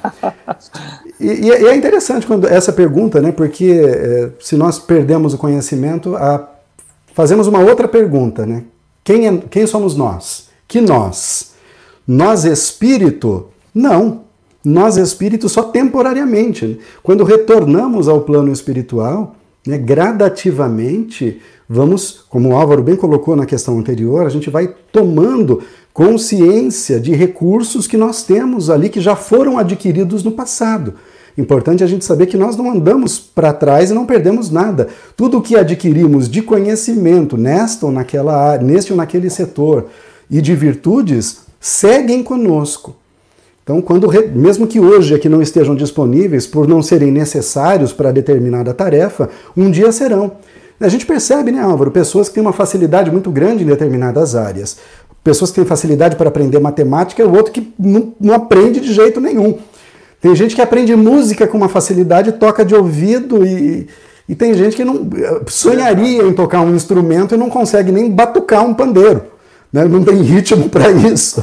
E é interessante quando essa pergunta, né? Porque se nós perdemos o conhecimento, fazemos uma outra pergunta, né? Quem somos nós? Que nós? Nós espírito? Não. Nós espírito só temporariamente. Né? Quando retornamos ao plano espiritual, né, gradativamente, vamos, como o Álvaro bem colocou na questão anterior, a gente vai tomando consciência de recursos que nós temos ali, que já foram adquiridos no passado. Importante a gente saber que nós não andamos para trás e não perdemos nada. Tudo o que adquirimos de conhecimento nesta ou naquela área, neste ou naquele setor, e de virtudes, seguem conosco. Então, mesmo que hoje aqui não estejam disponíveis por não serem necessários para determinada tarefa, um dia serão. A gente percebe, né, Álvaro, pessoas que têm uma facilidade muito grande em determinadas áreas. Pessoas que têm facilidade para aprender matemática e o outro que não aprende de jeito nenhum. Tem gente que aprende música com uma facilidade, toca de ouvido e tem gente que não sonharia em tocar um instrumento e não consegue nem batucar um pandeiro. Né? Não tem ritmo para isso.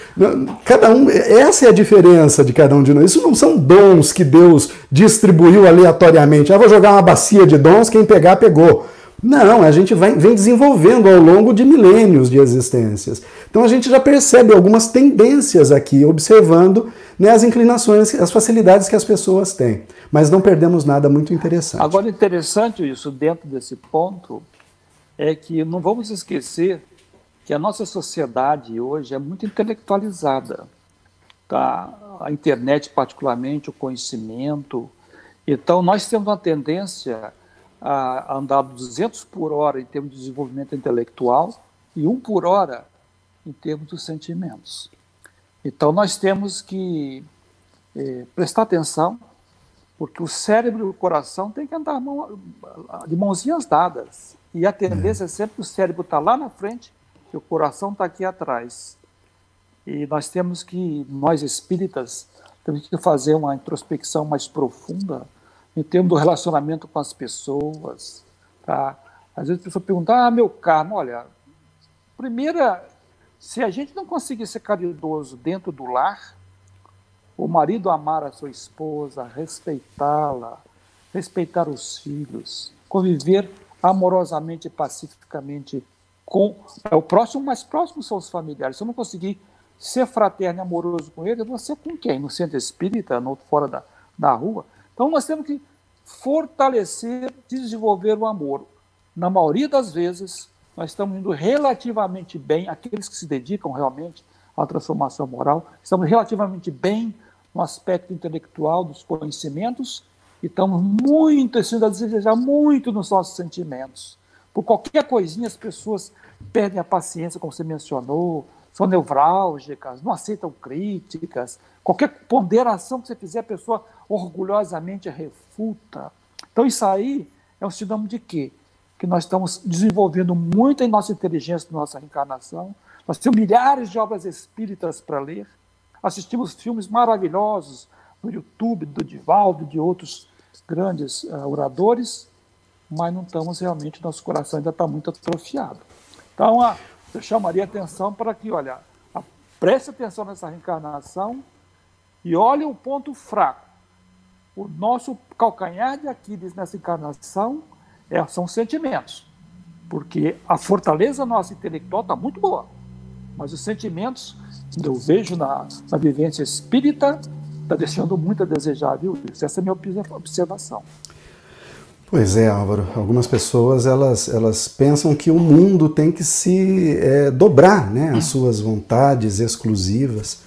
Cada um, essa é a diferença de cada um de nós. Isso não são dons que Deus distribuiu aleatoriamente. Vou jogar uma bacia de dons, quem pegar, pegou. Não, a gente vem desenvolvendo ao longo de milênios de existências. Então a gente já percebe algumas tendências aqui, observando, né, as inclinações, as facilidades que as pessoas têm. Mas não perdemos nada muito interessante. Agora, interessante isso, dentro desse ponto, é que não vamos esquecer que a nossa sociedade hoje é muito intelectualizada, tá? A internet, particularmente, o conhecimento. Então, nós temos uma tendência a andar 200 por hora em termos de desenvolvimento intelectual e 1 por hora em termos dos sentimentos. Então, nós temos que prestar atenção, porque o cérebro e o coração têm que andar de mãozinhas dadas. E a tendência é sempre que o cérebro está lá na frente e o coração está aqui atrás. E nós espíritas, temos que fazer uma introspecção mais profunda em termos do relacionamento com as pessoas. Tá? Às vezes a pessoa pergunta, meu karma, olha, se a gente não conseguir ser caridoso dentro do lar, o marido amar a sua esposa, respeitá-la, respeitar os filhos, conviver amorosamente e pacificamente com o próximo, mais próximo são os familiares. Se eu não conseguir ser fraterno e amoroso com ele, eu vou ser com quem? No centro espírita, fora da rua? Então nós temos que fortalecer, desenvolver o amor. Na maioria das vezes, nós estamos indo relativamente bem, aqueles que se dedicam realmente à transformação moral, estamos relativamente bem no aspecto intelectual dos conhecimentos e estamos muito, assim, a desejar muito nos nossos sentimentos. Por qualquer coisinha as pessoas perdem a paciência, como você mencionou, são nevrálgicas, não aceitam críticas, qualquer ponderação que você fizer, a pessoa orgulhosamente refuta. Então isso aí é um sinônimo de quê? Que nós estamos desenvolvendo muito em nossa inteligência, na nossa reencarnação. Nós temos milhares de obras espíritas para ler, assistimos filmes maravilhosos no YouTube, do Divaldo, de outros grandes oradores, mas não estamos realmente, nosso coração ainda está muito atrofiado. Então, eu chamaria atenção para que, olha, preste atenção nessa reencarnação e olhe o ponto fraco. O nosso calcanhar de Aquiles nessa encarnação são os sentimentos, porque a fortaleza nossa intelectual está muito boa, mas os sentimentos, eu vejo na vivência espírita, está deixando muito a desejar, viu? Essa é a minha observação. Pois é, Álvaro. Algumas pessoas elas pensam que o mundo tem que se dobrar, né, às suas vontades exclusivas.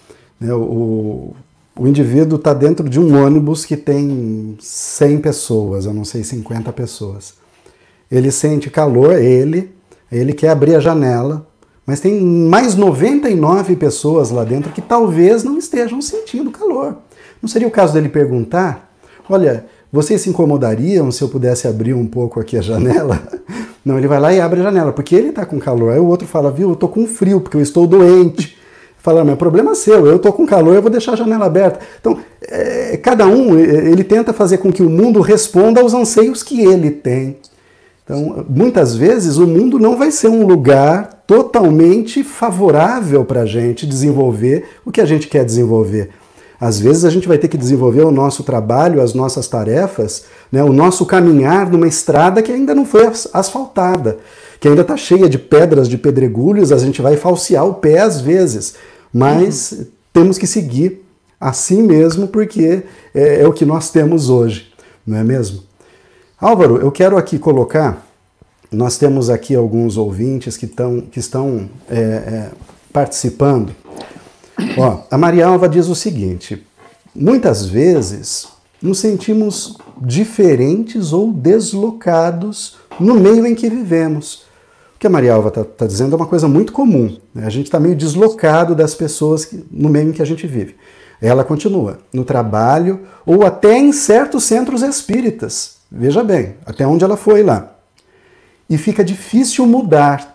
O indivíduo está dentro de um ônibus que tem 100 pessoas, eu não sei, 50 pessoas. Ele sente calor, ele quer abrir a janela, mas tem mais 99 pessoas lá dentro que talvez não estejam sentindo calor. Não seria o caso dele perguntar, olha, vocês se incomodariam se eu pudesse abrir um pouco aqui a janela? Não, ele vai lá e abre a janela, porque ele está com calor. Aí o outro fala, viu, eu estou com frio, porque eu estou doente. Fala, mas problema é seu, eu estou com calor, eu vou deixar a janela aberta. Então, cada um, ele tenta fazer com que o mundo responda aos anseios que ele tem. Então, muitas vezes, o mundo não vai ser um lugar totalmente favorável para a gente desenvolver o que a gente quer desenvolver. Às vezes a gente vai ter que desenvolver o nosso trabalho, as nossas tarefas, né, o nosso caminhar numa estrada que ainda não foi asfaltada, que ainda está cheia de pedras, de pedregulhos, a gente vai falsear o pé às vezes, mas temos que seguir assim mesmo, porque é o que nós temos hoje, não é mesmo? Álvaro, eu quero aqui colocar, nós temos aqui alguns ouvintes que estão participando. Ó, a Maria Alva diz o seguinte: muitas vezes nos sentimos diferentes ou deslocados no meio em que vivemos. O que a Maria Alva está dizendo é uma coisa muito comum, né? A gente está meio deslocado das pessoas no meio em que a gente vive. Ela continua, no trabalho ou até em certos centros espíritas. Veja bem, até onde ela foi lá. E fica difícil mudar.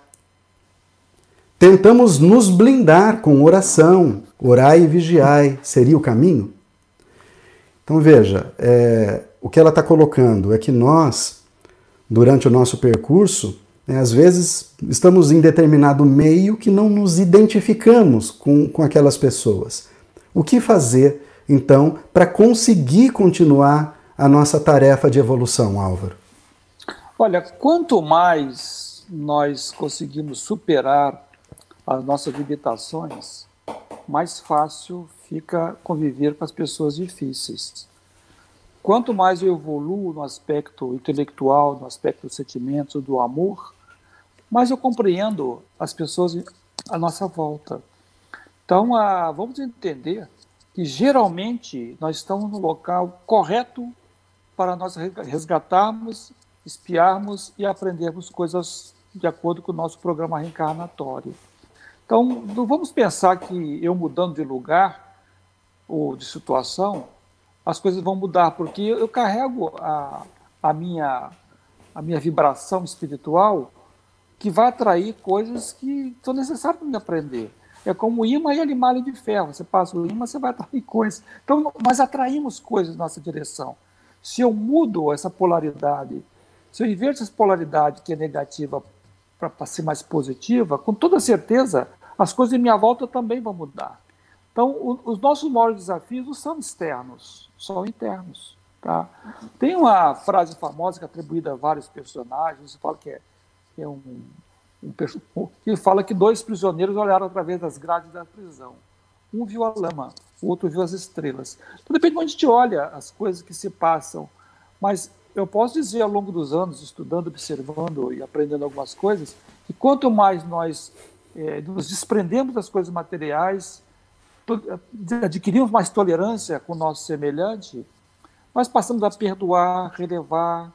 Tentamos nos blindar com oração, orai e vigiai, seria o caminho? Então veja, o que ela está colocando é que nós, durante o nosso percurso, às vezes estamos em determinado meio que não nos identificamos com aquelas pessoas. O que fazer, então, para conseguir continuar a nossa tarefa de evolução, Álvaro? Olha, quanto mais nós conseguimos superar as nossas limitações, mais fácil fica conviver com as pessoas difíceis. Quanto mais eu evoluo no aspecto intelectual, no aspecto dos sentimentos, do amor, mais eu compreendo as pessoas à nossa volta. Então, vamos entender que geralmente nós estamos no local correto para nós resgatarmos, espiarmos e aprendermos coisas de acordo com o nosso programa reencarnatório. Então, não vamos pensar que eu mudando de lugar ou de situação, as coisas vão mudar, porque eu carrego a minha vibração espiritual que vai atrair coisas que são necessárias para me aprender. É como o ímã e a limalha de ferro. Você passa o ímã, você vai atrair coisas. Então, nós atraímos coisas na nossa direção. Se eu mudo essa polaridade, se eu inverto essa polaridade que é negativa para ser mais positiva, com toda certeza, as coisas em minha volta também vão mudar. Então, os nossos maiores desafios não são externos, são internos. Tá? Tem uma frase famosa que é atribuída a vários personagens, fala que que fala que dois prisioneiros olharam através das grades da prisão. Um viu a lama, o outro viu as estrelas. Então, depende de onde a gente olha as coisas que se passam. Mas eu posso dizer, ao longo dos anos, estudando, observando e aprendendo algumas coisas, que quanto mais nós nos desprendemos das coisas materiais, adquirimos mais tolerância com o nosso semelhante, nós passamos a perdoar, relevar,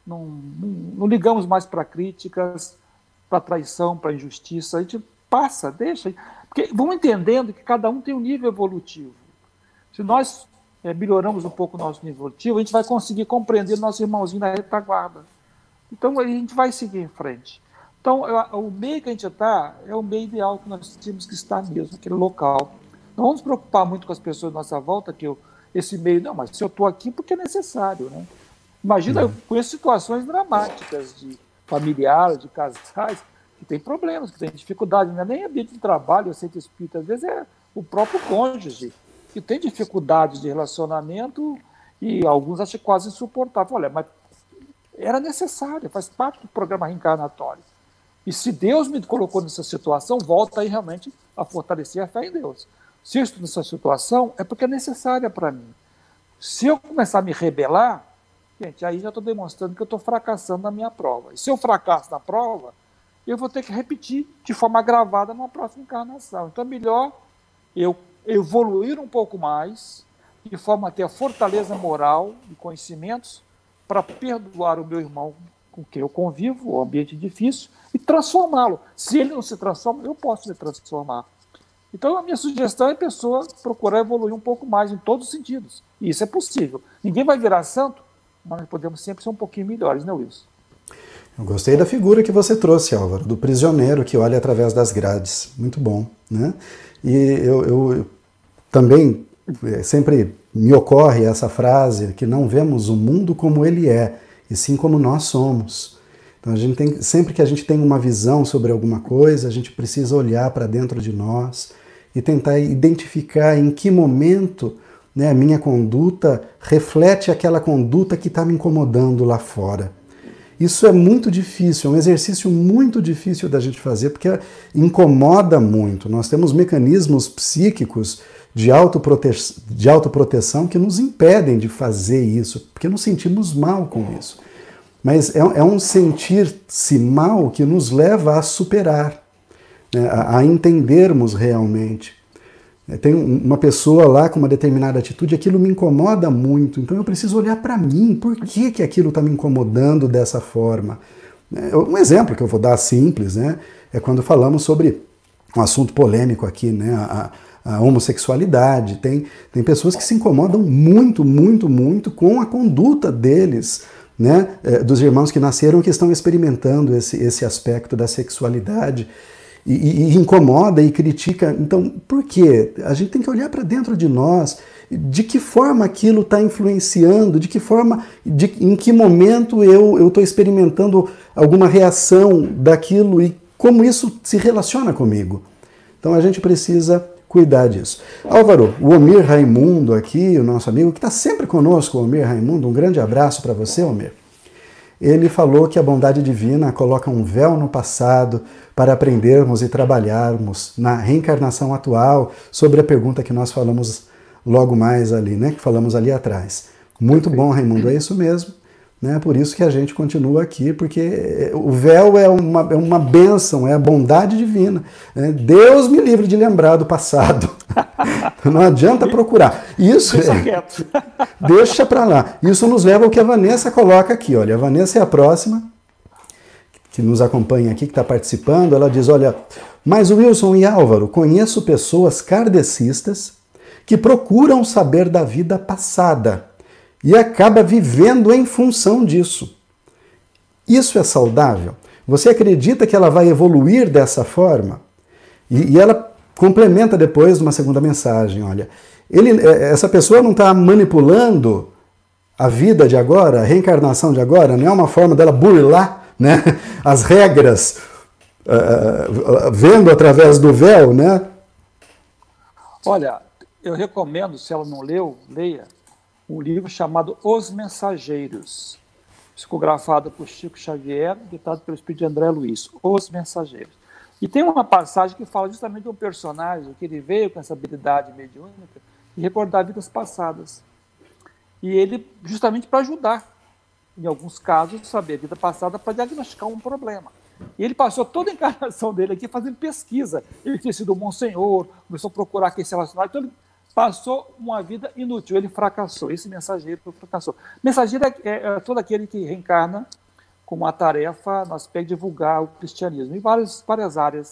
não ligamos mais para críticas, para traição, para injustiça. A gente passa, deixa. Porque vamos entendendo que cada um tem um nível evolutivo. Se nós melhoramos um pouco o nosso nível evolutivo, a gente vai conseguir compreender nosso irmãozinho na retaguarda. Então, a gente vai seguir em frente. Então, o meio que a gente está é o meio ideal que nós temos que estar mesmo, aquele local. Não vamos nos preocupar muito com as pessoas à nossa volta, que esse meio... Não, mas se eu estou aqui, porque é necessário, né? Imagina, eu conheço situações dramáticas de familiares, de casais, que têm problemas, que têm dificuldade. Não é nem ambiente de trabalho, eu sei que espírita, às vezes é o próprio cônjuge, que tem dificuldades de relacionamento e alguns acham quase insuportável. Olha, mas era necessário, faz parte do programa reencarnatório. E se Deus me colocou nessa situação, volta aí realmente a fortalecer a fé em Deus. Se eu estou nessa situação, é porque é necessária para mim. Se eu começar a me rebelar, gente, aí já estou demonstrando que eu estou fracassando na minha prova. E se eu fracasso na prova, eu vou ter que repetir de forma gravada na próxima encarnação. Então é melhor eu evoluir um pouco mais, de forma a ter a fortaleza moral e conhecimentos para perdoar o meu irmão com quem eu convivo, o ambiente difícil, e transformá-lo. Se ele não se transforma, eu posso me transformar. Então, a minha sugestão é a pessoa procurar evoluir um pouco mais em todos os sentidos. E isso é possível. Ninguém vai virar santo, mas nós podemos sempre ser um pouquinho melhores, né, Wilson? Eu gostei da figura que você trouxe, Álvaro, do prisioneiro que olha através das grades. Muito bom, né? E eu também sempre me ocorre essa frase que não vemos o mundo como ele é, e sim como nós somos. Então, sempre que a gente tem uma visão sobre alguma coisa, a gente precisa olhar para dentro de nós e tentar identificar em que momento, né, a minha conduta reflete aquela conduta que está me incomodando lá fora. Isso é muito difícil, é um exercício muito difícil da gente fazer, porque incomoda muito. Nós temos mecanismos psíquicos de autoproteção que nos impedem de fazer isso, porque nos sentimos mal com isso. Mas é um sentir-se mal que nos leva a superar, né, a entendermos realmente. Tem uma pessoa lá com uma determinada atitude, aquilo me incomoda muito, então eu preciso olhar para mim, por que aquilo está me incomodando dessa forma? Um exemplo que eu vou dar simples, né, é quando falamos sobre um assunto polêmico aqui, né, a homossexualidade. Tem pessoas que se incomodam muito, muito, muito com a conduta deles, né, dos irmãos que nasceram, que estão experimentando esse aspecto da sexualidade. E incomoda e critica. Então, por quê? A gente tem que olhar para dentro de nós, de que forma aquilo está influenciando, de que forma, em que momento eu estou experimentando alguma reação daquilo e como isso se relaciona comigo. Então, a gente precisa cuidar disso. Álvaro, o Omir Raimundo aqui, o nosso amigo, que está sempre conosco, o Omir Raimundo, um grande abraço para você, Omir. Ele falou que a bondade divina coloca um véu no passado para aprendermos e trabalharmos na reencarnação atual, sobre a pergunta que nós falamos logo mais ali, né? Que falamos ali atrás. Muito bom, Raimundo, é isso mesmo. Né? Por isso que a gente continua aqui, porque o véu é uma bênção, é a bondade divina. Né? Deus me livre de lembrar do passado. Não adianta procurar. Isso deixa para lá. Isso nos leva ao que a Vanessa coloca aqui. Olha, a Vanessa é a próxima que nos acompanha aqui, que está participando. Ela diz, olha, mas Wilson e Álvaro, conheço pessoas kardecistas que procuram saber da vida passada e acaba vivendo em função disso. Isso é saudável? Você acredita que ela vai evoluir dessa forma? E ela complementa depois numa segunda mensagem, olha, essa pessoa não está manipulando a vida de agora, a reencarnação de agora, não é uma forma dela burlar, né, as regras, vendo através do véu, né? Olha, eu recomendo, se ela não leu, leia um livro chamado Os Mensageiros, psicografado por Chico Xavier, ditado pelo Espírito de André Luiz, Os Mensageiros. E tem uma passagem que fala justamente de um personagem que ele veio com essa habilidade mediúnica de recordar vidas passadas. E ele, justamente para ajudar, em alguns casos, saber a vida passada para diagnosticar um problema. E ele passou toda a encarnação dele aqui fazendo pesquisa. Ele tinha sido um monsenhor, começou a procurar quem se relacionava, então ele passou uma vida inútil, ele fracassou. Esse mensageiro fracassou. Mensageiro é todo aquele que reencarna com uma tarefa no aspecto de divulgar o cristianismo em várias áreas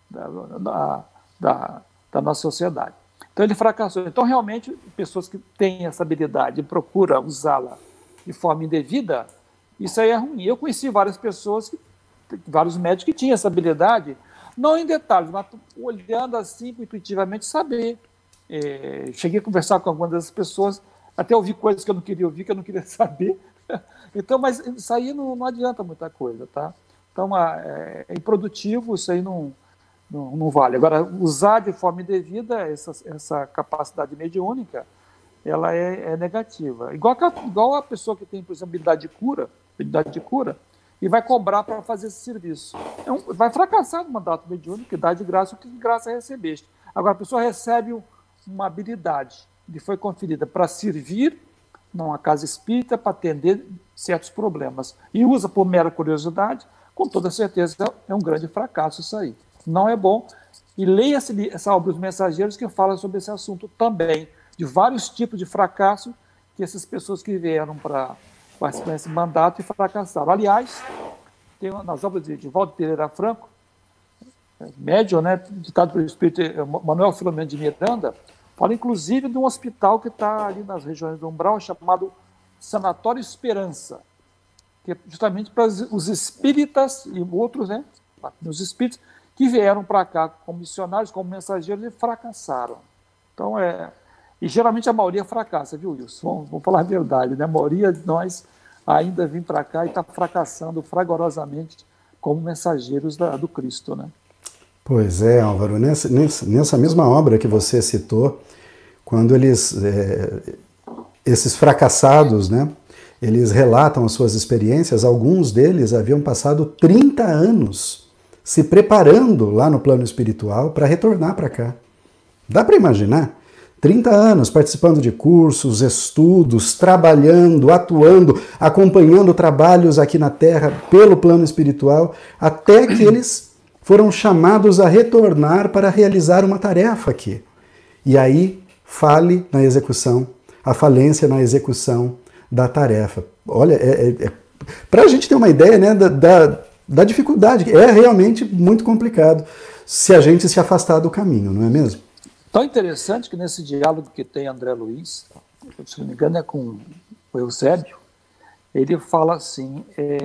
da nossa sociedade. Então ele fracassou. Então realmente pessoas que têm essa habilidade e procuram usá-la de forma indevida, isso aí é ruim. Eu conheci várias pessoas, vários médicos que tinham essa habilidade, não em detalhes, mas olhando assim intuitivamente saber. Cheguei a conversar com algumas dessas pessoas, até ouvi coisas que eu não queria ouvir, que eu não queria saber. Então, mas isso aí não adianta muita coisa, tá? Então, é improdutivo, isso aí não vale. Agora, usar de forma indevida essa capacidade mediúnica, ela é negativa. Igual a pessoa que tem, por exemplo, habilidade de cura, e vai cobrar para fazer esse serviço. Então, vai fracassar no mandato mediúnico, que dá de graça o que de graça recebeste. Agora, a pessoa recebe uma habilidade que foi conferida para servir numa casa espírita, para atender certos problemas, e usa por mera curiosidade, com toda certeza é um grande fracasso isso aí. Não é bom. E leia essa obra Os Mensageiros, que fala sobre esse assunto também, de vários tipos de fracasso que essas pessoas que vieram para participar desse mandato e fracassaram. Aliás, tem nas obras de Valdo Pereira Franco, médium, né, ditado pelo espírito Manuel Filomeno de Miranda, fala inclusive de um hospital que está ali nas regiões do Umbral, chamado Sanatório Esperança, que é justamente para os espíritas e outros, né, os espíritos que vieram para cá como missionários, como mensageiros e fracassaram. Então, e geralmente a maioria fracassa, viu, Wilson? Vamos falar a verdade, né? A maioria de nós, ainda vir para cá e está fracassando fragorosamente como mensageiros do Cristo, né? Pois é, Álvaro, nessa mesma obra que você citou, quando esses fracassados, né, eles relatam as suas experiências, alguns deles haviam passado 30 anos se preparando lá no plano espiritual para retornar para cá. Dá para imaginar? 30 anos participando de cursos, estudos, trabalhando, atuando, acompanhando trabalhos aqui na Terra pelo plano espiritual, até que eles foram chamados a retornar para realizar uma tarefa aqui. E aí, fale na execução, a falência na execução da tarefa. Olha, para a gente ter uma ideia, né, da dificuldade, é realmente muito complicado se a gente se afastar do caminho, não é mesmo? Tão interessante que nesse diálogo que tem André Luiz, se não me engano é com o Eusébio, ele fala assim,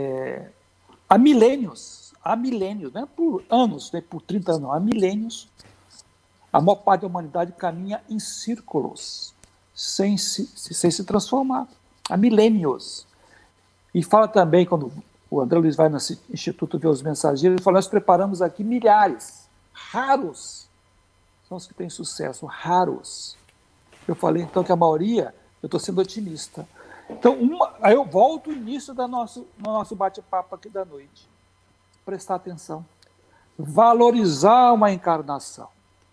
há milênios, não é por anos, não é por 30 anos, há milênios, a maior parte da humanidade caminha em círculos, sem se transformar, há milênios. E fala também, quando o André Luiz vai no Instituto ver os Mensageiros, ele fala, nós preparamos aqui milhares, raros, são os que têm sucesso, raros. Eu falei, então, que a maioria, eu estou sendo otimista. Então, aí eu volto ao início no nosso bate-papo aqui da noite. Prestar atenção. Valorizar uma encarnação.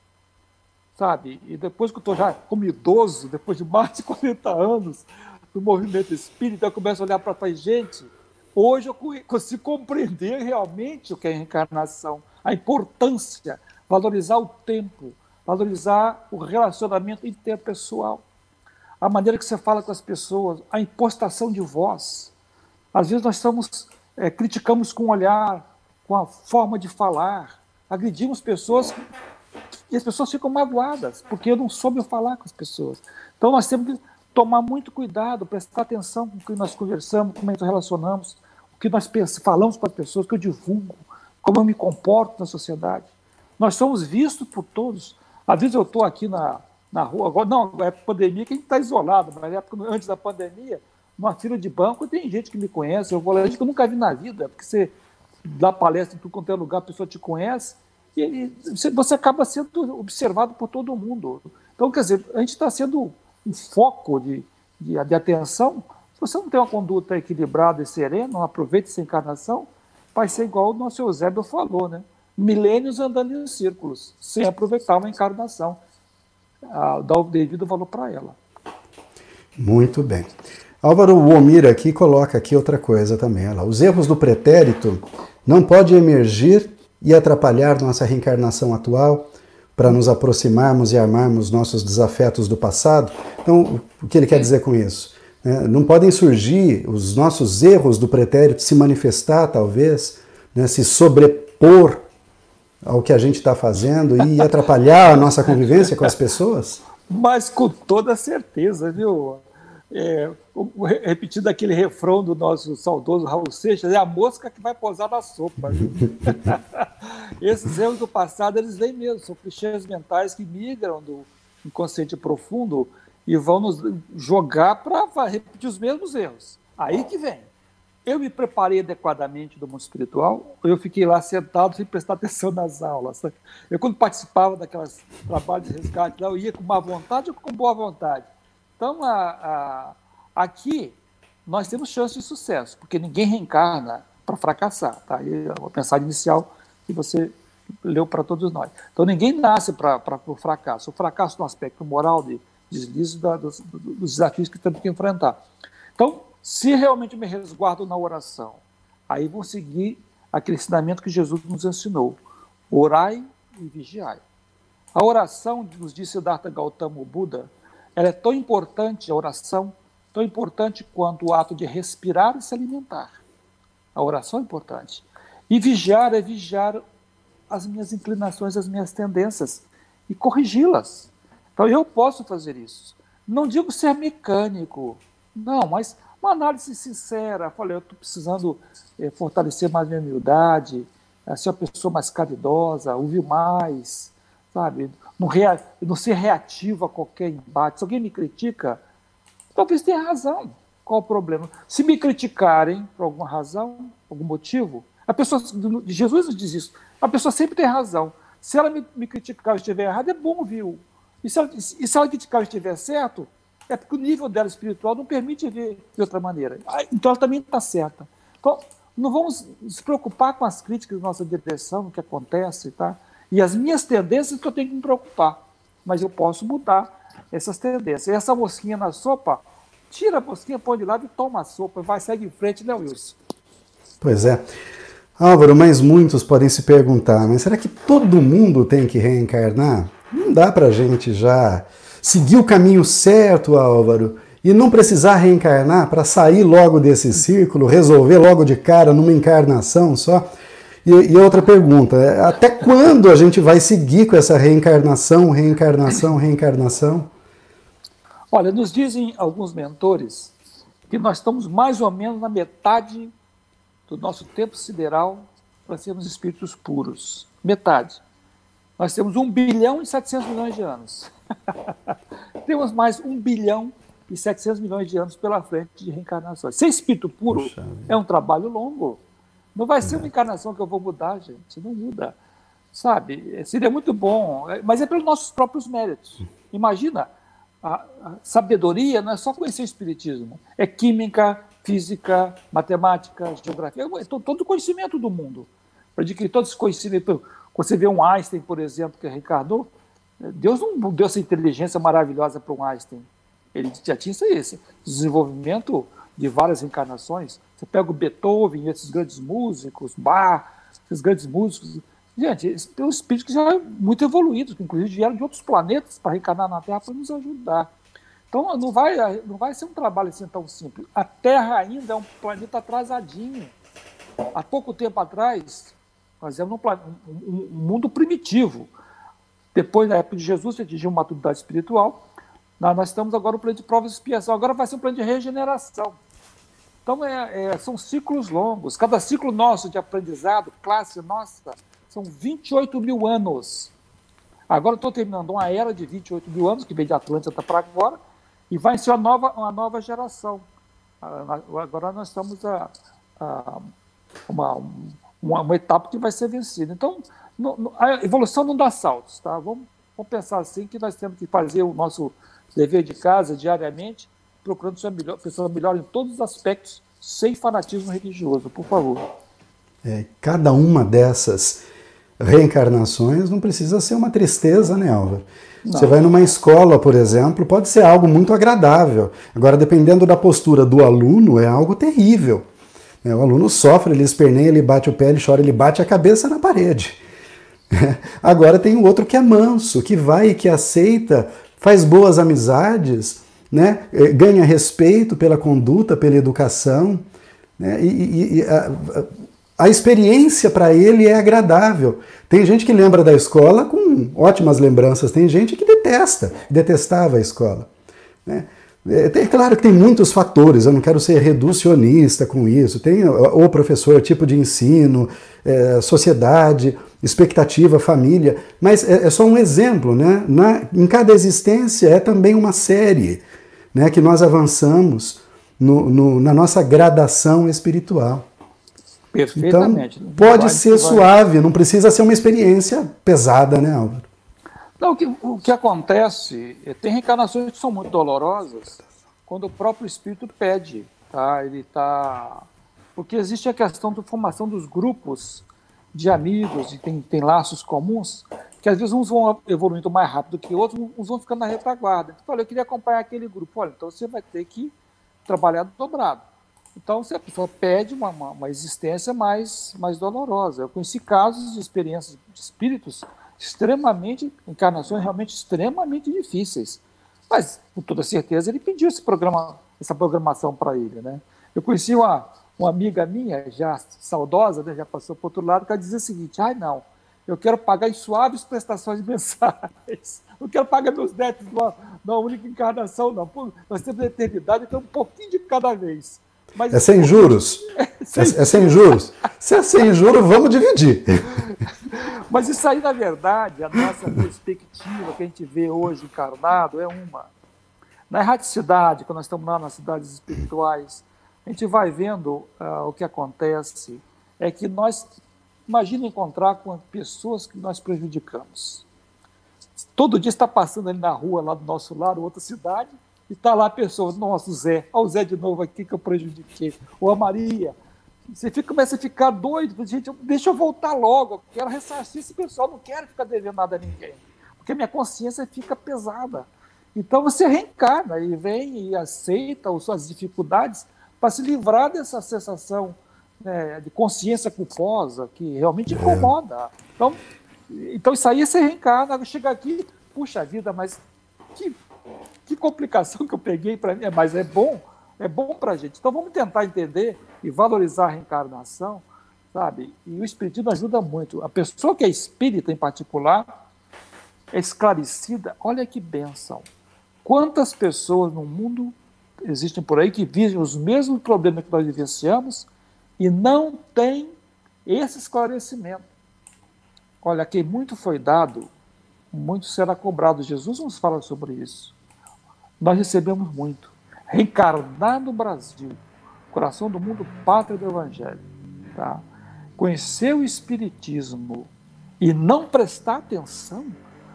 Sabe? E depois que eu estou já como idoso, depois de mais de 40 anos do movimento espírita, eu começo a olhar para trás, gente, hoje eu consigo compreender realmente o que é a reencarnação, a importância, valorizar o tempo, valorizar o relacionamento interpessoal, a maneira que você fala com as pessoas, a impostação de voz. Às vezes nós criticamos com o olhar, com a forma de falar, agredimos pessoas e as pessoas ficam magoadas, porque eu não soube falar com as pessoas. Então nós temos que tomar muito cuidado, prestar atenção com o que nós conversamos, como nós relacionamos, o que nós falamos para as pessoas, o que eu divulgo, como eu me comporto na sociedade. Nós somos vistos por todos. Às vezes eu estou aqui na rua, agora não, é pandemia que a gente está isolado, mas na época, antes da pandemia, numa fila de banco, tem gente que me conhece, eu vou lá, gente que eu nunca vi na vida, porque você dá palestra em tudo quanto é lugar, a pessoa te conhece, e você acaba sendo observado por todo mundo. Então, quer dizer, a gente está sendo um foco de atenção. Se você não tem uma conduta equilibrada e serena, não aproveita essa encarnação, vai ser igual o nosso Eusébio falou, né? Milênios andando em círculos, sem aproveitar uma encarnação, dar o devido valor para ela. Muito bem. Álvaro Womir aqui coloca aqui outra coisa também. Olha lá, os erros do pretérito não podem emergir e atrapalhar nossa reencarnação atual para nos aproximarmos e armarmos nossos desafetos do passado. Então, o que ele quer dizer com isso? Não podem surgir os nossos erros do pretérito, se manifestar talvez, né, se sobrepor ao que a gente está fazendo e atrapalhar a nossa convivência com as pessoas? Mas com toda certeza, viu? Repetindo aquele refrão do nosso saudoso Raul Seixas, é a mosca que vai pousar na sopa. Viu? Esses erros do passado, eles vêm mesmo, são clichês mentais que migram do inconsciente profundo e vão nos jogar para repetir os mesmos erros. Aí que vem. Eu me preparei adequadamente do mundo espiritual, eu fiquei lá sentado sem prestar atenção nas aulas. Sabe? Eu, quando participava daquelas trabalhos de resgate, eu ia com má vontade ou com boa vontade. Então, aqui, nós temos chance de sucesso, porque ninguém reencarna para fracassar. Tá? Aí a mensagem inicial que você leu para todos nós. Então, ninguém nasce para o fracasso. O fracasso no aspecto moral, de deslize dos desafios que temos que enfrentar. Então, se realmente me resguardo na oração, aí vou seguir aquele ensinamento que Jesus nos ensinou. Orai e vigiai. A oração, nos disse Siddhartha Gautama Buda, ela é tão importante, a oração, tão importante quanto o ato de respirar e se alimentar. A oração é importante. E vigiar é vigiar as minhas inclinações, as minhas tendências e corrigi-las. Então eu posso fazer isso. Não digo ser mecânico, não, mas uma análise sincera. Falei, eu estou precisando fortalecer mais minha humildade, ser uma pessoa mais caridosa, ouvir mais, sabe? Não ser reativo a qualquer embate. Se alguém me critica, talvez tenha razão. Qual o problema? Se me criticarem por alguma razão, algum motivo, a pessoa, Jesus nos diz isso, a pessoa sempre tem razão. Se ela me criticar e estiver errado, é bom, viu? E se ela criticar e estiver certo, é porque o nível dela espiritual não permite ver de outra maneira. Então ela também está certa. Então, não vamos se preocupar com as críticas da nossa direção, o que acontece, tá? E as minhas tendências que eu tenho que me preocupar. Mas eu posso mudar essas tendências. E essa mosquinha na sopa, tira a mosquinha, põe de lado e toma a sopa. Vai, segue em frente, né, Wilson? Pois é. Álvaro, mas muitos podem se perguntar, mas será que todo mundo tem que reencarnar? Não dá pra gente já seguir o caminho certo, Álvaro, e não precisar reencarnar para sair logo desse círculo, resolver logo de cara numa encarnação só? E outra pergunta, até quando a gente vai seguir com essa reencarnação? Olha, nos dizem alguns mentores que nós estamos mais ou menos na metade do nosso tempo sideral para sermos espíritos puros. Metade. Nós temos 1 bilhão e 700 milhões de anos. Temos mais 1 bilhão e 700 milhões de anos pela frente de reencarnações. Ser espírito puro é um trabalho longo. Não vai ser uma encarnação que eu vou mudar, gente. Não muda. Sabe? Seria muito bom, mas é pelos nossos próprios méritos. Imagina, a sabedoria não é só conhecer o espiritismo. É química, física, matemática, geografia, todo o conhecimento do mundo. Para adquirir todo esse conhecimento. Você vê um Einstein, por exemplo, que reencarnou, Deus não deu essa inteligência maravilhosa para um Einstein. Ele já tinha esse desenvolvimento de várias reencarnações. Você pega o Beethoven, esses grandes músicos, Bach, esses grandes músicos. Gente, tem uns espíritos que já são muito evoluídos, que inclusive vieram de outros planetas para reencarnar na Terra para nos ajudar. Então não vai ser um trabalho assim tão simples. A Terra ainda é um planeta atrasadinho. Há pouco tempo atrás, nós éramos um mundo primitivo. Depois, na época de Jesus, se atingiu uma maturidade espiritual. Nós estamos agora no plano de provas e expiação. Agora vai ser um plano de regeneração. Então, são ciclos longos. Cada ciclo nosso de aprendizado, classe nossa, são 28 mil anos. Agora estou terminando uma era de 28 mil anos, que vem de Atlântida para agora, e vai ser uma nova geração. Agora nós estamos uma etapa que vai ser vencida. Então, a evolução não dá saltos. Tá? Vamos pensar assim, que nós temos que fazer o nosso dever de casa diariamente, procurando ser pessoa melhor em todos os aspectos, sem fanatismo religioso, por favor. Cada uma dessas reencarnações não precisa ser uma tristeza, né, Álvaro? Não. Você vai numa escola, por exemplo, pode ser algo muito agradável. Agora, dependendo da postura do aluno, é algo terrível. O aluno sofre, ele esperneia, ele bate o pé, ele chora, ele bate a cabeça na parede. Agora tem o outro que é manso, que vai e que aceita, faz boas amizades, né? Ganha respeito pela conduta, pela educação, né? A experiência para ele é agradável. Tem gente que lembra da escola com ótimas lembranças, tem gente que detestava a escola, né? Claro que tem muitos fatores, eu não quero ser reducionista com isso. Tem o professor, tipo de ensino, sociedade, expectativa, família, mas é só um exemplo, né? Em cada existência é também uma série, né, que nós avançamos na nossa gradação espiritual. Perfeitamente. Então, pode ser suave, não precisa ser uma experiência pesada, né, Álvaro? Não, o que acontece, tem reencarnações que são muito dolorosas quando o próprio espírito pede, tá? Porque existe a questão da formação dos grupos de amigos, e tem laços comuns, que às vezes uns vão evoluindo mais rápido que outros, uns vão ficando na retaguarda. Então, eu queria acompanhar aquele grupo. Olha, então você vai ter que trabalhar dobrado. Então, se a pessoa pede uma existência mais dolorosa. Eu conheci casos de experiências de espíritos encarnações realmente extremamente difíceis. Mas, com toda certeza, ele pediu essa programação para ele, né? Eu conheci uma amiga minha, já saudosa, né, já passou para o outro lado, que ela dizia o seguinte: não, eu quero pagar em suaves prestações mensais, não quero pagar meus débitos numa única encarnação, não. Pô, nós temos a eternidade, então um pouquinho de cada vez. Mas, sem juros? É sem juros? Se é sem juros, vamos dividir. Mas isso aí, na verdade, a nossa perspectiva que a gente vê hoje encarnado é uma. Na erraticidade, quando nós estamos lá nas cidades espirituais, a gente vai vendo o que acontece, é que nós, imagina encontrar com pessoas que nós prejudicamos. Todo dia está passando ali na rua, lá do nosso lado, outra cidade, e está lá a pessoa, nossa, o Zé, olha o Zé de novo aqui que eu prejudiquei, ou a Maria. Você começa a ficar doido, gente, deixa eu voltar logo, eu quero ressarcir esse pessoal, não quero ficar devendo nada a ninguém, porque minha consciência fica pesada. Então você reencarna e vem e aceita as suas dificuldades para se livrar dessa sensação, né, de consciência culposa que realmente incomoda. Então isso aí você reencarna, chega aqui, puxa vida, mas que complicação que eu peguei para mim, mas é bom para a gente. Então vamos tentar entender e valorizar a reencarnação, sabe? E o espiritismo ajuda muito. A pessoa que é espírita, em particular, é esclarecida, olha que bênção. Quantas pessoas no mundo existem por aí que vivem os mesmos problemas que nós vivenciamos e não têm esse esclarecimento. Olha, quem muito foi dado, muito será cobrado. Jesus nos fala sobre isso. Nós recebemos muito. Reencarnar no Brasil, coração do mundo, pátria do Evangelho, tá? Conhecer o Espiritismo e não prestar atenção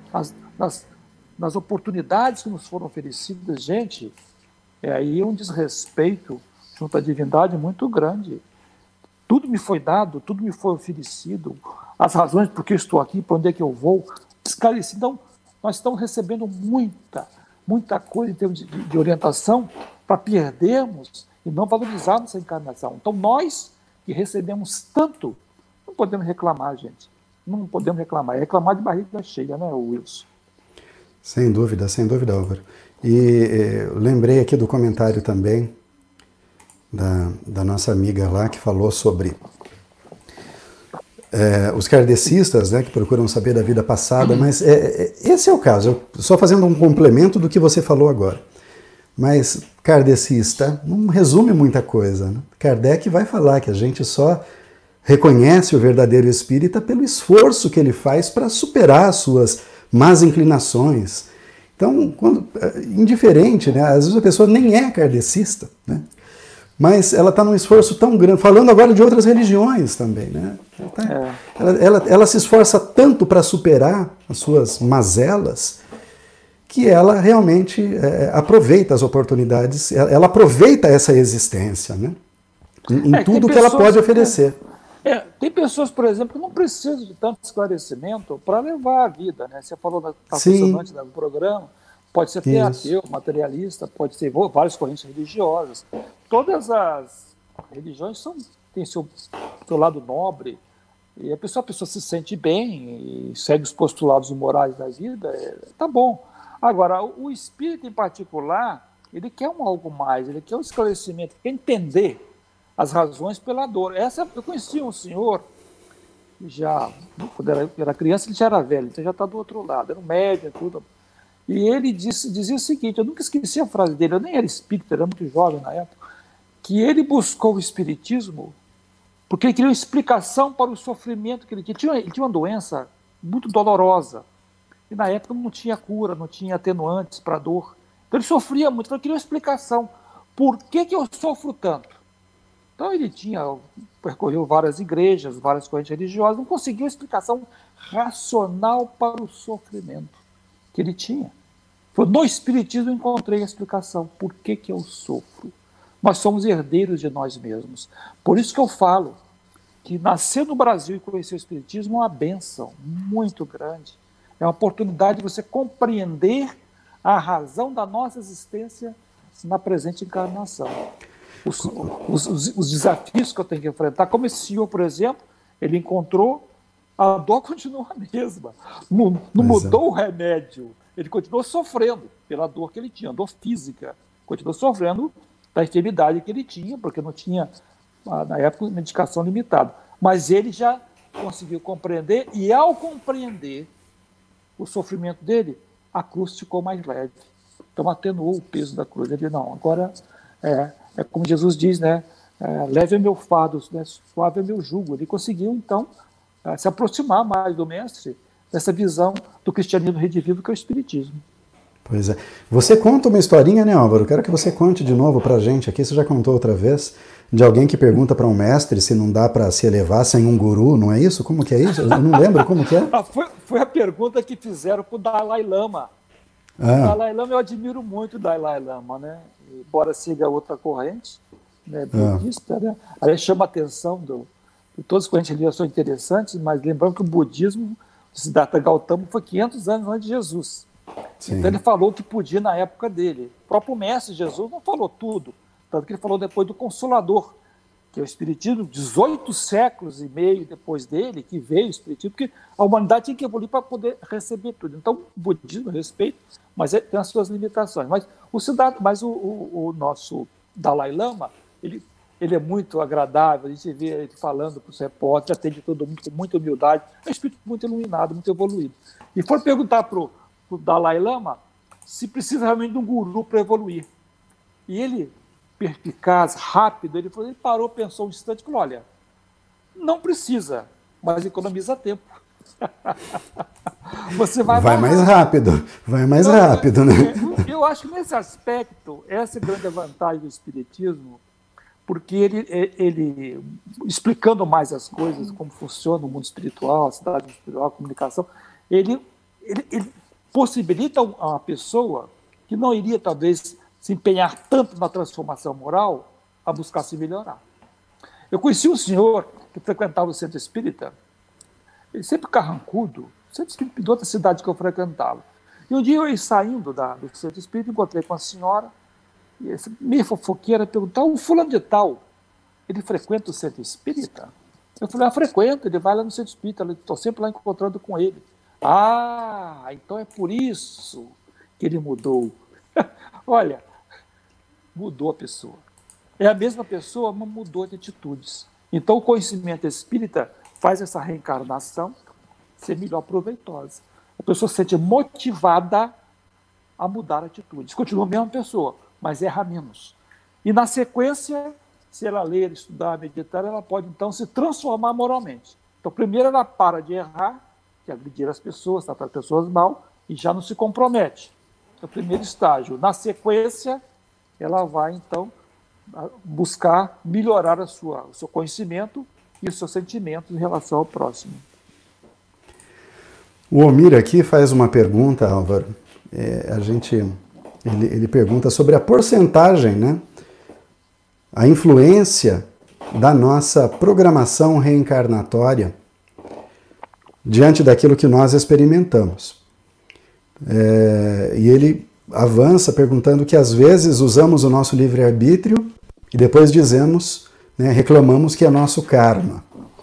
nas oportunidades que nos foram oferecidas, gente, é aí um desrespeito junto à divindade muito grande. Tudo me foi dado, tudo me foi oferecido, as razões por que eu estou aqui, para onde é que eu vou, esclarecido. Então, nós estamos recebendo muita coisa em termos de orientação para perdermos e não valorizarmos essa encarnação. Então, nós que recebemos tanto, não podemos reclamar, gente. Não podemos reclamar. É reclamar de barriga cheia, né, Wilson? Sem dúvida, Álvaro. E lembrei aqui do comentário também da nossa amiga lá, que falou sobre os kardecistas, né, que procuram saber da vida passada, mas esse é o caso, só fazendo um complemento do que você falou agora. Mas kardecista não resume muita coisa, né? Kardec vai falar que a gente só reconhece o verdadeiro espírita pelo esforço que ele faz para superar as suas más inclinações. Então, indiferente, né? Às vezes a pessoa nem é kardecista, né? Mas ela está num esforço tão grande, falando agora de outras religiões também, né? Ela se esforça tanto para superar as suas mazelas que ela realmente aproveita as oportunidades, ela aproveita essa existência, né? Em tudo que ela pode oferecer. Tem pessoas, por exemplo, que não precisam de tanto esclarecimento para levar a vida, né? Você falou da antes do programa, pode ser até ateu, materialista, pode ser várias correntes religiosas. Todas as religiões têm seu lado nobre, e a pessoa se sente bem e segue os postulados morais da vida, tá bom. Agora, o espírito em particular, ele quer algo mais, ele quer um esclarecimento, quer entender as razões pela dor. Eu conheci um senhor, quando era criança, ele já era velho, então já está do outro lado, era um médium e tudo. E ele dizia o seguinte, eu nunca esqueci a frase dele, eu nem era espírita, era muito jovem na época, que ele buscou o espiritismo porque ele queria uma explicação para o sofrimento que ele tinha. Ele tinha uma doença muito dolorosa, e na época não tinha cura, não tinha atenuantes para a dor. Então ele sofria muito, então ele queria uma explicação. Por que eu sofro tanto? Então ele percorreu várias igrejas, várias correntes religiosas, não conseguiu uma explicação racional para o sofrimento que ele tinha. No Espiritismo eu encontrei a explicação. Por que eu sofro? Nós somos herdeiros de nós mesmos. Por isso que eu falo que nascer no Brasil e conhecer o Espiritismo é uma bênção muito grande. É uma oportunidade de você compreender a razão da nossa existência na presente encarnação. Os desafios que eu tenho que enfrentar, como esse senhor, por exemplo, ele encontrou, a dor continua a mesma. Não mudou o remédio. Ele continuou sofrendo pela dor que ele tinha, dor física. Continuou sofrendo da enfermidade que ele tinha, porque não tinha, na época, medicação limitada. Mas ele já conseguiu compreender, e ao compreender o sofrimento dele, a cruz ficou mais leve. Então atenuou o peso da cruz. Ele não, agora é como Jesus diz, né? Leve o meu fardo, né? Suave é meu jugo. Ele conseguiu, então, se aproximar mais do mestre, dessa visão do cristianismo redivivo que é o Espiritismo. Pois é. Você conta uma historinha, né, Álvaro? Quero que você conte de novo pra gente aqui. Você já contou outra vez de alguém que pergunta para um mestre se não dá para se elevar sem um guru, não é isso? Como que é isso? Eu não lembro como que é. Foi a pergunta que fizeram para o Dalai Lama. O Dalai Lama, eu admiro muito o Dalai Lama, né? Embora siga outra corrente, né, budista, né? Aí chama a atenção de todas as correntes religiosas são interessantes, mas lembrando que o budismo, o Siddhartha Gautama, foi 500 anos antes de Jesus. Sim. Então ele falou o que podia na época dele. O próprio mestre Jesus não falou tudo, tanto que ele falou depois do Consolador, que é o Espiritismo, 18 séculos e meio depois dele, que veio o Espiritismo, porque a humanidade tinha que evoluir para poder receber tudo. Então, o budismo, eu respeito, mas tem as suas limitações. Mas o nosso Dalai Lama, ele é muito agradável, a gente vê ele falando para os repórteres, atende todo mundo com muita humildade, é um espírito muito iluminado, muito evoluído. E foram perguntar para o Dalai Lama se precisa realmente de um guru para evoluir. E ele, perspicaz, rápido, ele parou, pensou um instante e falou, olha, não precisa, mas economiza tempo. Você vai mais rápido. Vai mais rápido, né? Eu acho que nesse aspecto, essa é a grande vantagem do Espiritismo, porque ele explicando mais as coisas, como funciona o mundo espiritual, a cidade espiritual, a comunicação, ele possibilita a uma pessoa que não iria, talvez, se empenhar tanto na transformação moral, a buscar se melhorar. Eu conheci um senhor que frequentava o centro espírita, ele sempre carrancudo, centro espírita de outra cidade que eu frequentava. E um dia eu ia saindo do centro espírita, encontrei com a senhora, e essa meio fofoqueira perguntou, o fulano de tal, ele frequenta o centro espírita? Eu falei, frequenta, ele vai lá no centro espírita, estou sempre lá encontrando com ele. Ah, então é por isso que ele mudou. Olha, mudou a pessoa. É a mesma pessoa, mas mudou de atitudes. Então o conhecimento espírita faz essa reencarnação ser melhor proveitosa. A pessoa se sente motivada a mudar atitudes. Continua a mesma pessoa, mas erra menos. E na sequência, se ela ler, estudar, meditar, ela pode então se transformar moralmente. Então primeiro ela para de errar, de agredir as pessoas, tratar as pessoas mal, e já não se compromete. É o primeiro estágio. Na sequência, ela vai, então, buscar melhorar o seu conhecimento e os seus sentimentos em relação ao próximo. O Omir aqui faz uma pergunta, Álvaro. Ele pergunta sobre a porcentagem, né? A influência da nossa programação reencarnatória diante daquilo que nós experimentamos. E ele avança perguntando que às vezes usamos o nosso livre-arbítrio e depois dizemos, né, reclamamos que é nosso karma.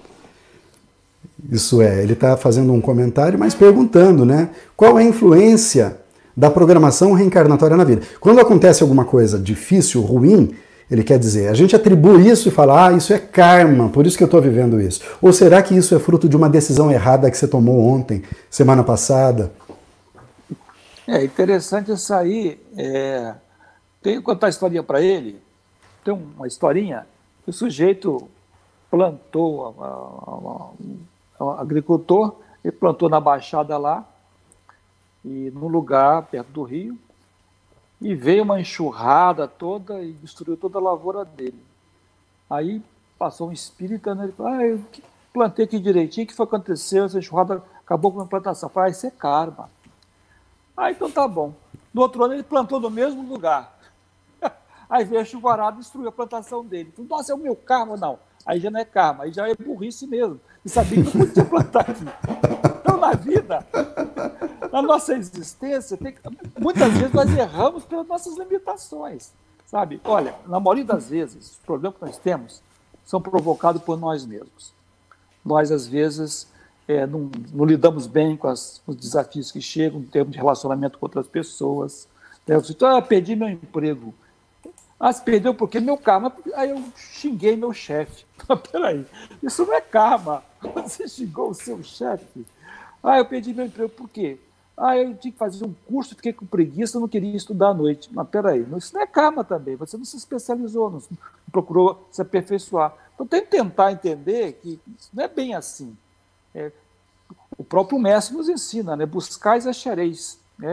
Isso é, ele está fazendo um comentário, mas perguntando, né, qual é a influência da programação reencarnatória na vida. Quando acontece alguma coisa difícil, ruim, ele quer dizer, a gente atribui isso e fala, isso é karma, por isso que eu estou vivendo isso. Ou será que isso é fruto de uma decisão errada que você tomou ontem, semana passada? É interessante isso aí. Tenho que contar a historinha para ele. Tem uma historinha que o sujeito plantou, um agricultor, ele plantou na Baixada lá, e num lugar perto do rio, e veio uma enxurrada toda e destruiu toda a lavoura dele. Aí passou um espírita, né, ele falou, eu plantei aqui direitinho, o que foi que aconteceu? Essa enxurrada acabou com a minha plantação. Eu falei, isso é karma. Então tá bom. No outro ano ele plantou no mesmo lugar. Aí veio a chuvarada e destruiu a plantação dele. Falei, nossa, é o meu karma? Não. Aí já não é karma, aí já é burrice mesmo. E sabia que não podia plantar aqui. Então, na vida, na nossa existência, muitas vezes nós erramos pelas nossas limitações. Sabe? Olha, na maioria das vezes, os problemas que nós temos são provocados por nós mesmos. Nós, às vezes, não lidamos bem com os desafios que chegam em termos de relacionamento com outras pessoas. Eu perdi meu emprego. Se perdeu porque meu karma. Aí eu xinguei meu chefe. Peraí, isso não é karma. Você xingou o seu chefe. Eu perdi meu emprego por quê? Eu tinha que fazer um curso, fiquei com preguiça, não queria estudar à noite. Mas peraí, isso não é karma também. Você não se especializou, não procurou se aperfeiçoar. Então tem que tentar entender que não é bem assim. O próprio mestre nos ensina, né? Buscais e achareis, né?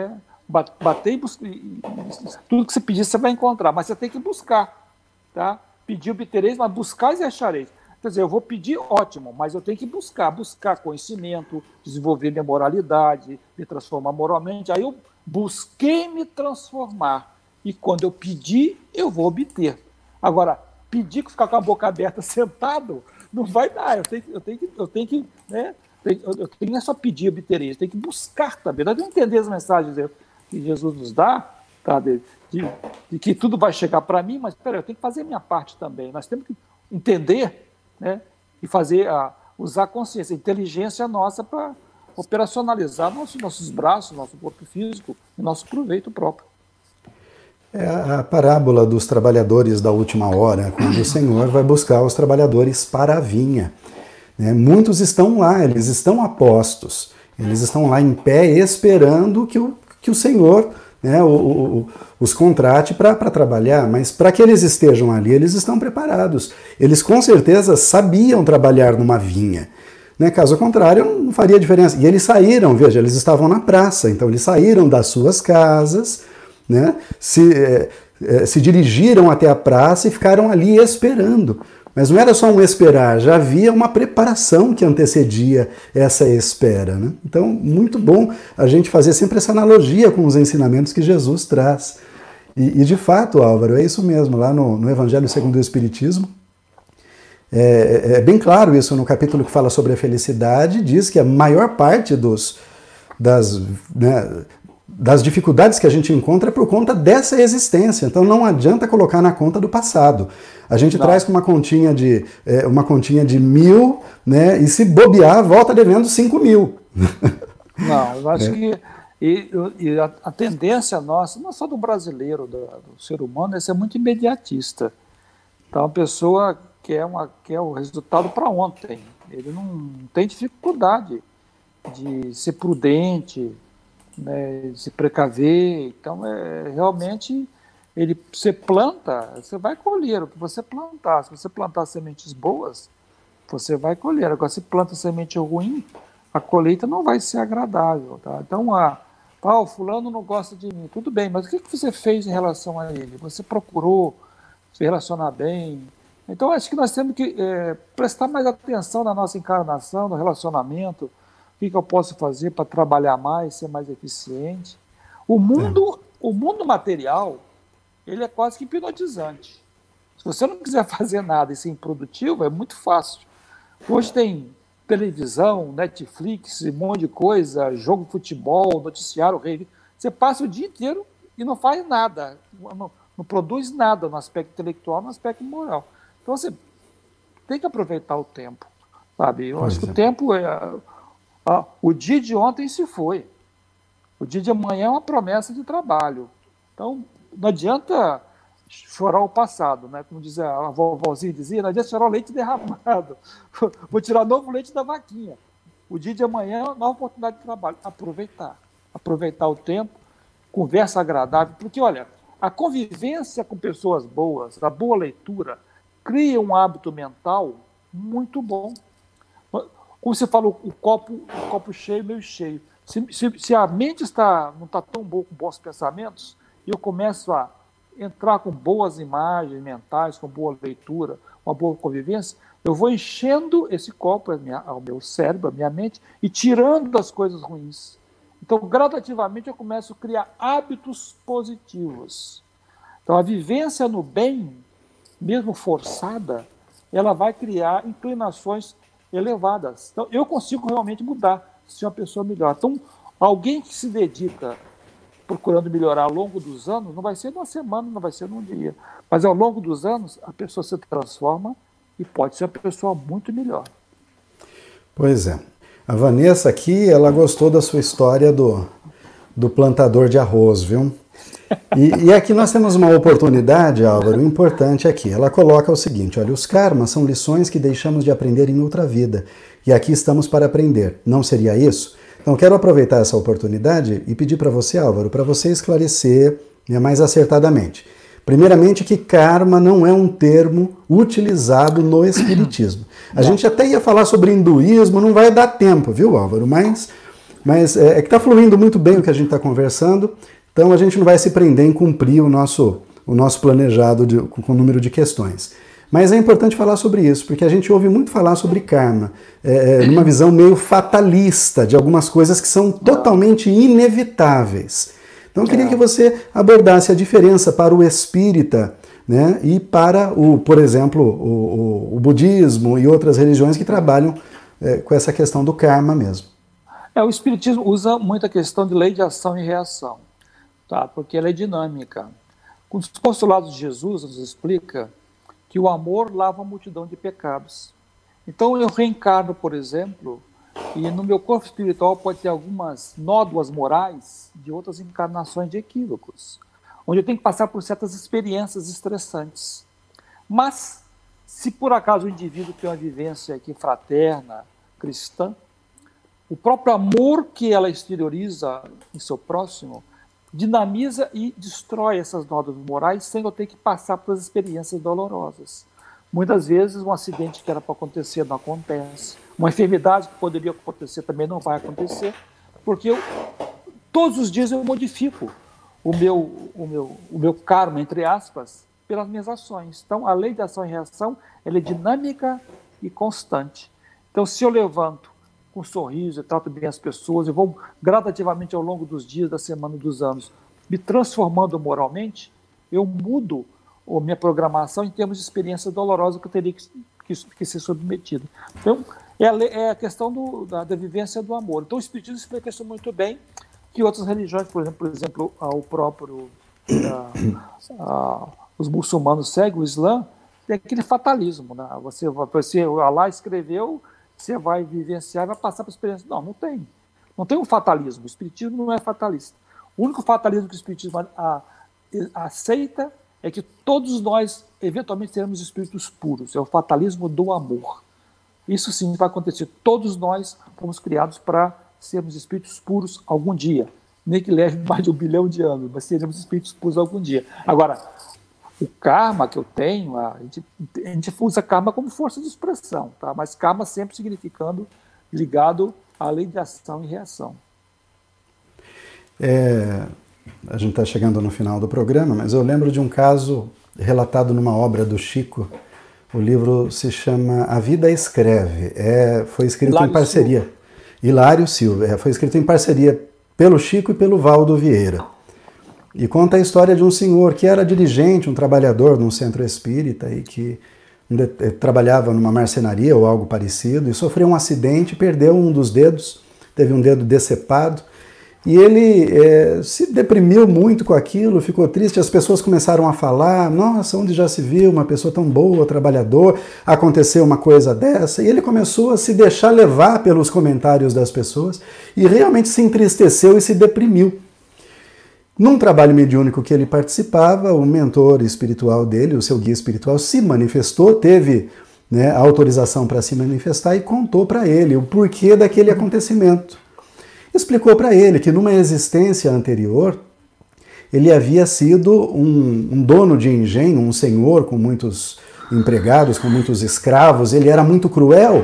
bater tudo que você pedir você vai encontrar, mas você tem que buscar, tá? Pedir obtereis, mas buscar e achareis. Quer dizer, eu vou pedir, ótimo, mas eu tenho que buscar conhecimento, desenvolver minha moralidade, me transformar moralmente. Aí eu busquei me transformar. E quando eu pedir, eu vou obter. Agora, pedir que ficar com a boca aberta sentado, não vai dar. Eu tenho que né? Eu tenho não é só pedir, obter, eu tenho que buscar também. Nós temos que entender as mensagens que Jesus nos dá, tá? de que tudo vai chegar para mim, mas eu tenho que fazer a minha parte também. Nós temos que entender, né? E usar a consciência, a inteligência nossa para operacionalizar nossos braços, nosso corpo físico e nosso proveito próprio. É a parábola dos trabalhadores da última hora, quando o Senhor vai buscar os trabalhadores para a vinha. Muitos estão lá, eles estão apostos, eles estão lá em pé esperando que o Senhor, né, os contrate para trabalhar, mas para que eles estejam ali, eles estão preparados. Eles com certeza sabiam trabalhar numa vinha. Caso contrário, não faria diferença. E eles saíram, veja, eles estavam na praça, então eles saíram das suas casas, né, se dirigiram até a praça e ficaram ali esperando. Mas não era só um esperar, já havia uma preparação que antecedia essa espera. Né? Então, muito bom a gente fazer sempre essa analogia com os ensinamentos que Jesus traz. E de fato, Álvaro, é isso mesmo, lá no Evangelho segundo o Espiritismo, é bem claro isso no capítulo que fala sobre a felicidade, diz que a maior parte das dificuldades que a gente encontra é por conta dessa existência. Então não adianta colocar na conta do passado. A gente traz com uma continha de 1.000, né, e se bobear, volta devendo 5.000. Não, eu acho que a tendência nossa, não só do brasileiro, do ser humano, é ser muito imediatista. Então a pessoa quer o resultado para ontem. Ele não tem dificuldade de ser prudente, né, se precaver. Então, realmente, você planta, você vai colher o que você plantar. Se você plantar sementes boas, você vai colher. Agora, se planta semente ruim, a colheita não vai ser agradável. Tá? Então, o fulano não gosta de mim. Tudo bem, mas o que você fez em relação a ele? Você procurou se relacionar bem? Então, acho que nós temos que prestar mais atenção na nossa encarnação, no relacionamento. O que eu posso fazer para trabalhar mais, ser mais eficiente? O mundo material, ele é quase que hipnotizante. Se você não quiser fazer nada e ser improdutivo, é muito fácil. Hoje tem televisão, Netflix, um monte de coisa, jogo de futebol, noticiário, revista. Você passa o dia inteiro e não faz nada, não produz nada no aspecto intelectual, no aspecto moral. Então você tem que aproveitar o tempo, sabe? Eu acho que o tempo o dia de ontem se foi. O dia de amanhã é uma promessa de trabalho. Então, não adianta chorar o passado, né? Como diz a vovozinha dizia, não adianta chorar o leite derramado. Vou tirar novo leite da vaquinha. O dia de amanhã é uma nova oportunidade de trabalho. Aproveitar o tempo, conversa agradável, porque, olha, a convivência com pessoas boas, a boa leitura, cria um hábito mental muito bom. Como você falou, o copo cheio, meio cheio. Se a mente não está tão boa com bons pensamentos, e eu começo a entrar com boas imagens mentais, com boa leitura, uma boa convivência, eu vou enchendo esse copo ao meu cérebro, à minha mente, e tirando as coisas ruins. Então, gradativamente, eu começo a criar hábitos positivos. Então, a vivência no bem, mesmo forçada, ela vai criar inclinações elevadas. Então, eu consigo realmente mudar, ser uma pessoa melhor. Então, alguém que se dedica procurando melhorar ao longo dos anos, não vai ser numa semana, não vai ser num dia, mas ao longo dos anos, a pessoa se transforma e pode ser uma pessoa muito melhor. Pois é. A Vanessa aqui, ela gostou da sua história do plantador de arroz, viu? E aqui nós temos uma oportunidade, Álvaro, importante aqui. Ela coloca o seguinte, olha, os karmas são lições que deixamos de aprender em outra vida. E aqui estamos para aprender. Não seria isso? Então, quero aproveitar essa oportunidade e pedir para você, Álvaro, para você esclarecer mais acertadamente. Primeiramente, que karma não é um termo utilizado no Espiritismo. A gente até ia falar sobre hinduísmo, não vai dar tempo, viu, Álvaro? Mas é que está fluindo muito bem o que a gente está conversando. Então a gente não vai se prender em cumprir o nosso planejado com o número de questões. Mas é importante falar sobre isso, porque a gente ouve muito falar sobre karma, numa visão meio fatalista de algumas coisas que são totalmente inevitáveis. Então eu queria que você abordasse a diferença para o espírita, né, e para, por exemplo, o budismo e outras religiões que trabalham com essa questão do karma mesmo. O espiritismo usa muito a questão de lei de ação e reação, tá? Porque ela é dinâmica. Os postulados de Jesus nos explica que o amor lava a multidão de pecados. Então eu reencarno, por exemplo, e no meu corpo espiritual pode ter algumas nódoas morais de outras encarnações de equívocos, onde eu tenho que passar por certas experiências estressantes. Mas, se por acaso o indivíduo tem uma vivência aqui fraterna, cristã, o próprio amor que ela exterioriza em seu próximo dinamiza e destrói essas nódoas morais sem eu ter que passar por experiências dolorosas. Muitas vezes um acidente que era para acontecer não acontece, uma enfermidade que poderia acontecer também não vai acontecer, porque todos os dias eu modifico o meu karma, entre aspas, pelas minhas ações. Então a lei de ação e reação ela é dinâmica e constante. Então se eu levanto com um sorriso, eu trato bem as pessoas, eu vou gradativamente ao longo dos dias, da semana e dos anos, me transformando moralmente, eu mudo a minha programação em termos de experiência dolorosa que eu teria que ser submetido. Então, é a questão da vivência do amor. Então, o Espiritismo explica isso muito bem, que outras religiões, por exemplo o próprio os muçulmanos seguem o Islã, tem aquele fatalismo, né? Allah escreveu, você vai vivenciar e vai passar por experiência. Não tem. Não tem um fatalismo. O Espiritismo não é fatalista. O único fatalismo que o Espiritismo aceita é que todos nós, eventualmente, teremos espíritos puros. É o fatalismo do amor. Isso sim vai acontecer. Todos nós fomos criados para sermos espíritos puros algum dia. Nem que leve mais de 1 bilhão de anos, mas seremos espíritos puros algum dia. Agora, o karma que eu tenho, a gente usa karma como força de expressão, tá? Mas karma sempre significando ligado à lei de ação e reação. A gente está chegando no final do programa, mas eu lembro de um caso relatado numa obra do Chico. O livro se chama A Vida Escreve. Foi escrito em parceria. Hilário Silva. Foi escrito em parceria pelo Chico e pelo Valdo Vieira. E conta a história de um senhor que era dirigente, um trabalhador num centro espírita e que trabalhava numa marcenaria ou algo parecido e sofreu um acidente, perdeu um dos dedos, teve um dedo decepado e ele se deprimiu muito com aquilo, ficou triste. As pessoas começaram a falar: nossa, onde já se viu uma pessoa tão boa, trabalhador, aconteceu uma coisa dessa. E ele começou a se deixar levar pelos comentários das pessoas e realmente se entristeceu e se deprimiu. Num trabalho mediúnico que ele participava, o mentor espiritual dele, o seu guia espiritual, se manifestou, teve a autorização para se manifestar e contou para ele o porquê daquele acontecimento. Explicou para ele que numa existência anterior, ele havia sido um dono de engenho, um senhor com muitos empregados, com muitos escravos, ele era muito cruel.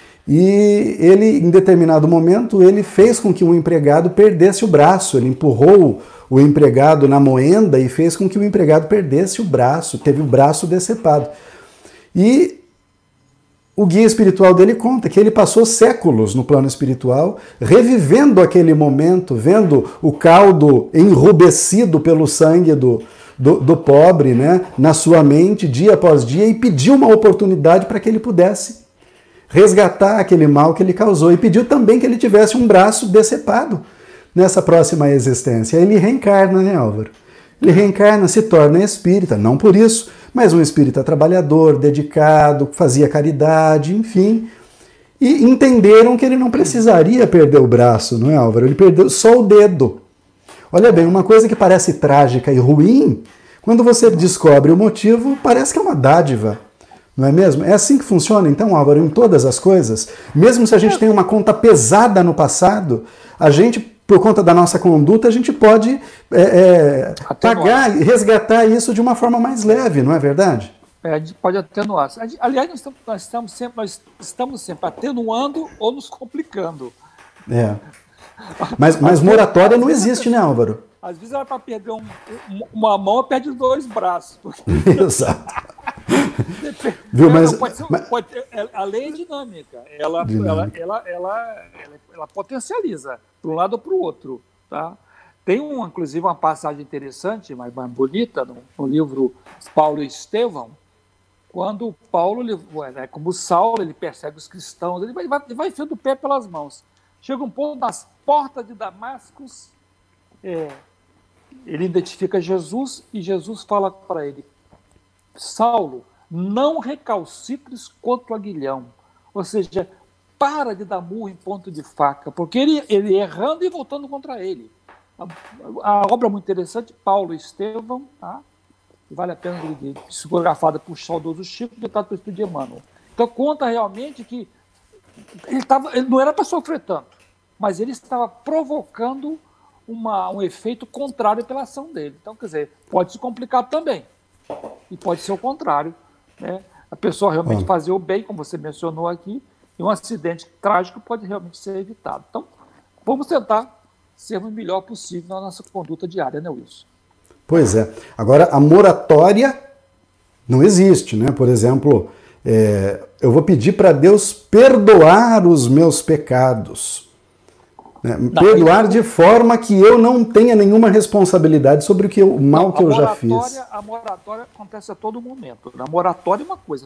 E ele, em determinado momento, ele fez com que o empregado perdesse o braço, ele empurrou o empregado na moenda e fez com que o empregado perdesse o braço, teve o braço decepado. E o guia espiritual dele conta que ele passou séculos no plano espiritual, revivendo aquele momento, vendo o caldo enrubescido pelo sangue do pobre, né, na sua mente, dia após dia, e pediu uma oportunidade para que ele pudesse resgatar aquele mal que ele causou, e pediu também que ele tivesse um braço decepado nessa próxima existência. Ele reencarna, né, Álvaro? Ele reencarna, se torna espírita, não por isso, mas um espírita trabalhador, dedicado, fazia caridade, enfim. E entenderam que ele não precisaria perder o braço, não é, Álvaro? Ele perdeu só o dedo. Olha bem, uma coisa que parece trágica e ruim, quando você descobre o motivo, parece que é uma dádiva. Não é mesmo? É assim que funciona, então, Álvaro, em todas as coisas. Mesmo se a gente tem uma conta pesada no passado, a gente, por conta da nossa conduta, a gente pode pagar e resgatar isso de uma forma mais leve, não é verdade? A gente pode atenuar. Aliás, nós estamos sempre atenuando ou nos complicando. Mas moratória não existe, né, Álvaro? Às vezes ela para perder uma mão, ela perde 2 braços. Exato. Viu, mas a lei é dinâmica. Ela potencializa para um lado ou para o outro. Tá? Tem, inclusive, uma passagem interessante, mas mais bonita, no livro Paulo e Estevão, quando Paulo, como Saulo, ele persegue os cristãos, ele vai enfiando o pé pelas mãos. Chega um ponto, nas portas de Damasco, ele identifica Jesus e Jesus fala para ele: Saulo, não recalcitres contra o aguilhão. Ou seja, para de dar murro em ponto de faca, porque ele errando e voltando contra ele. A obra é muito interessante, Paulo e Estevão, tá? Vale a pena de psicografada por saudoso Chico, ditado pelo Espírito de Emmanuel. Então conta realmente que ele não era para sofrer tanto, mas ele estava provocando um efeito contrário pela ação dele. Então, quer dizer, pode se complicar também. E pode ser o contrário, né? A pessoa realmente fazer o bem, como você mencionou aqui, e um acidente trágico pode realmente ser evitado. Então, vamos tentar ser o melhor possível na nossa conduta diária, né, Wilson? Pois é. Agora, a moratória não existe, né? Por exemplo, eu vou pedir para Deus perdoar os meus pecados. Né? Perdoar de forma que eu não tenha nenhuma responsabilidade sobre o mal que eu já fiz. A moratória acontece a todo momento. A moratória é uma coisa.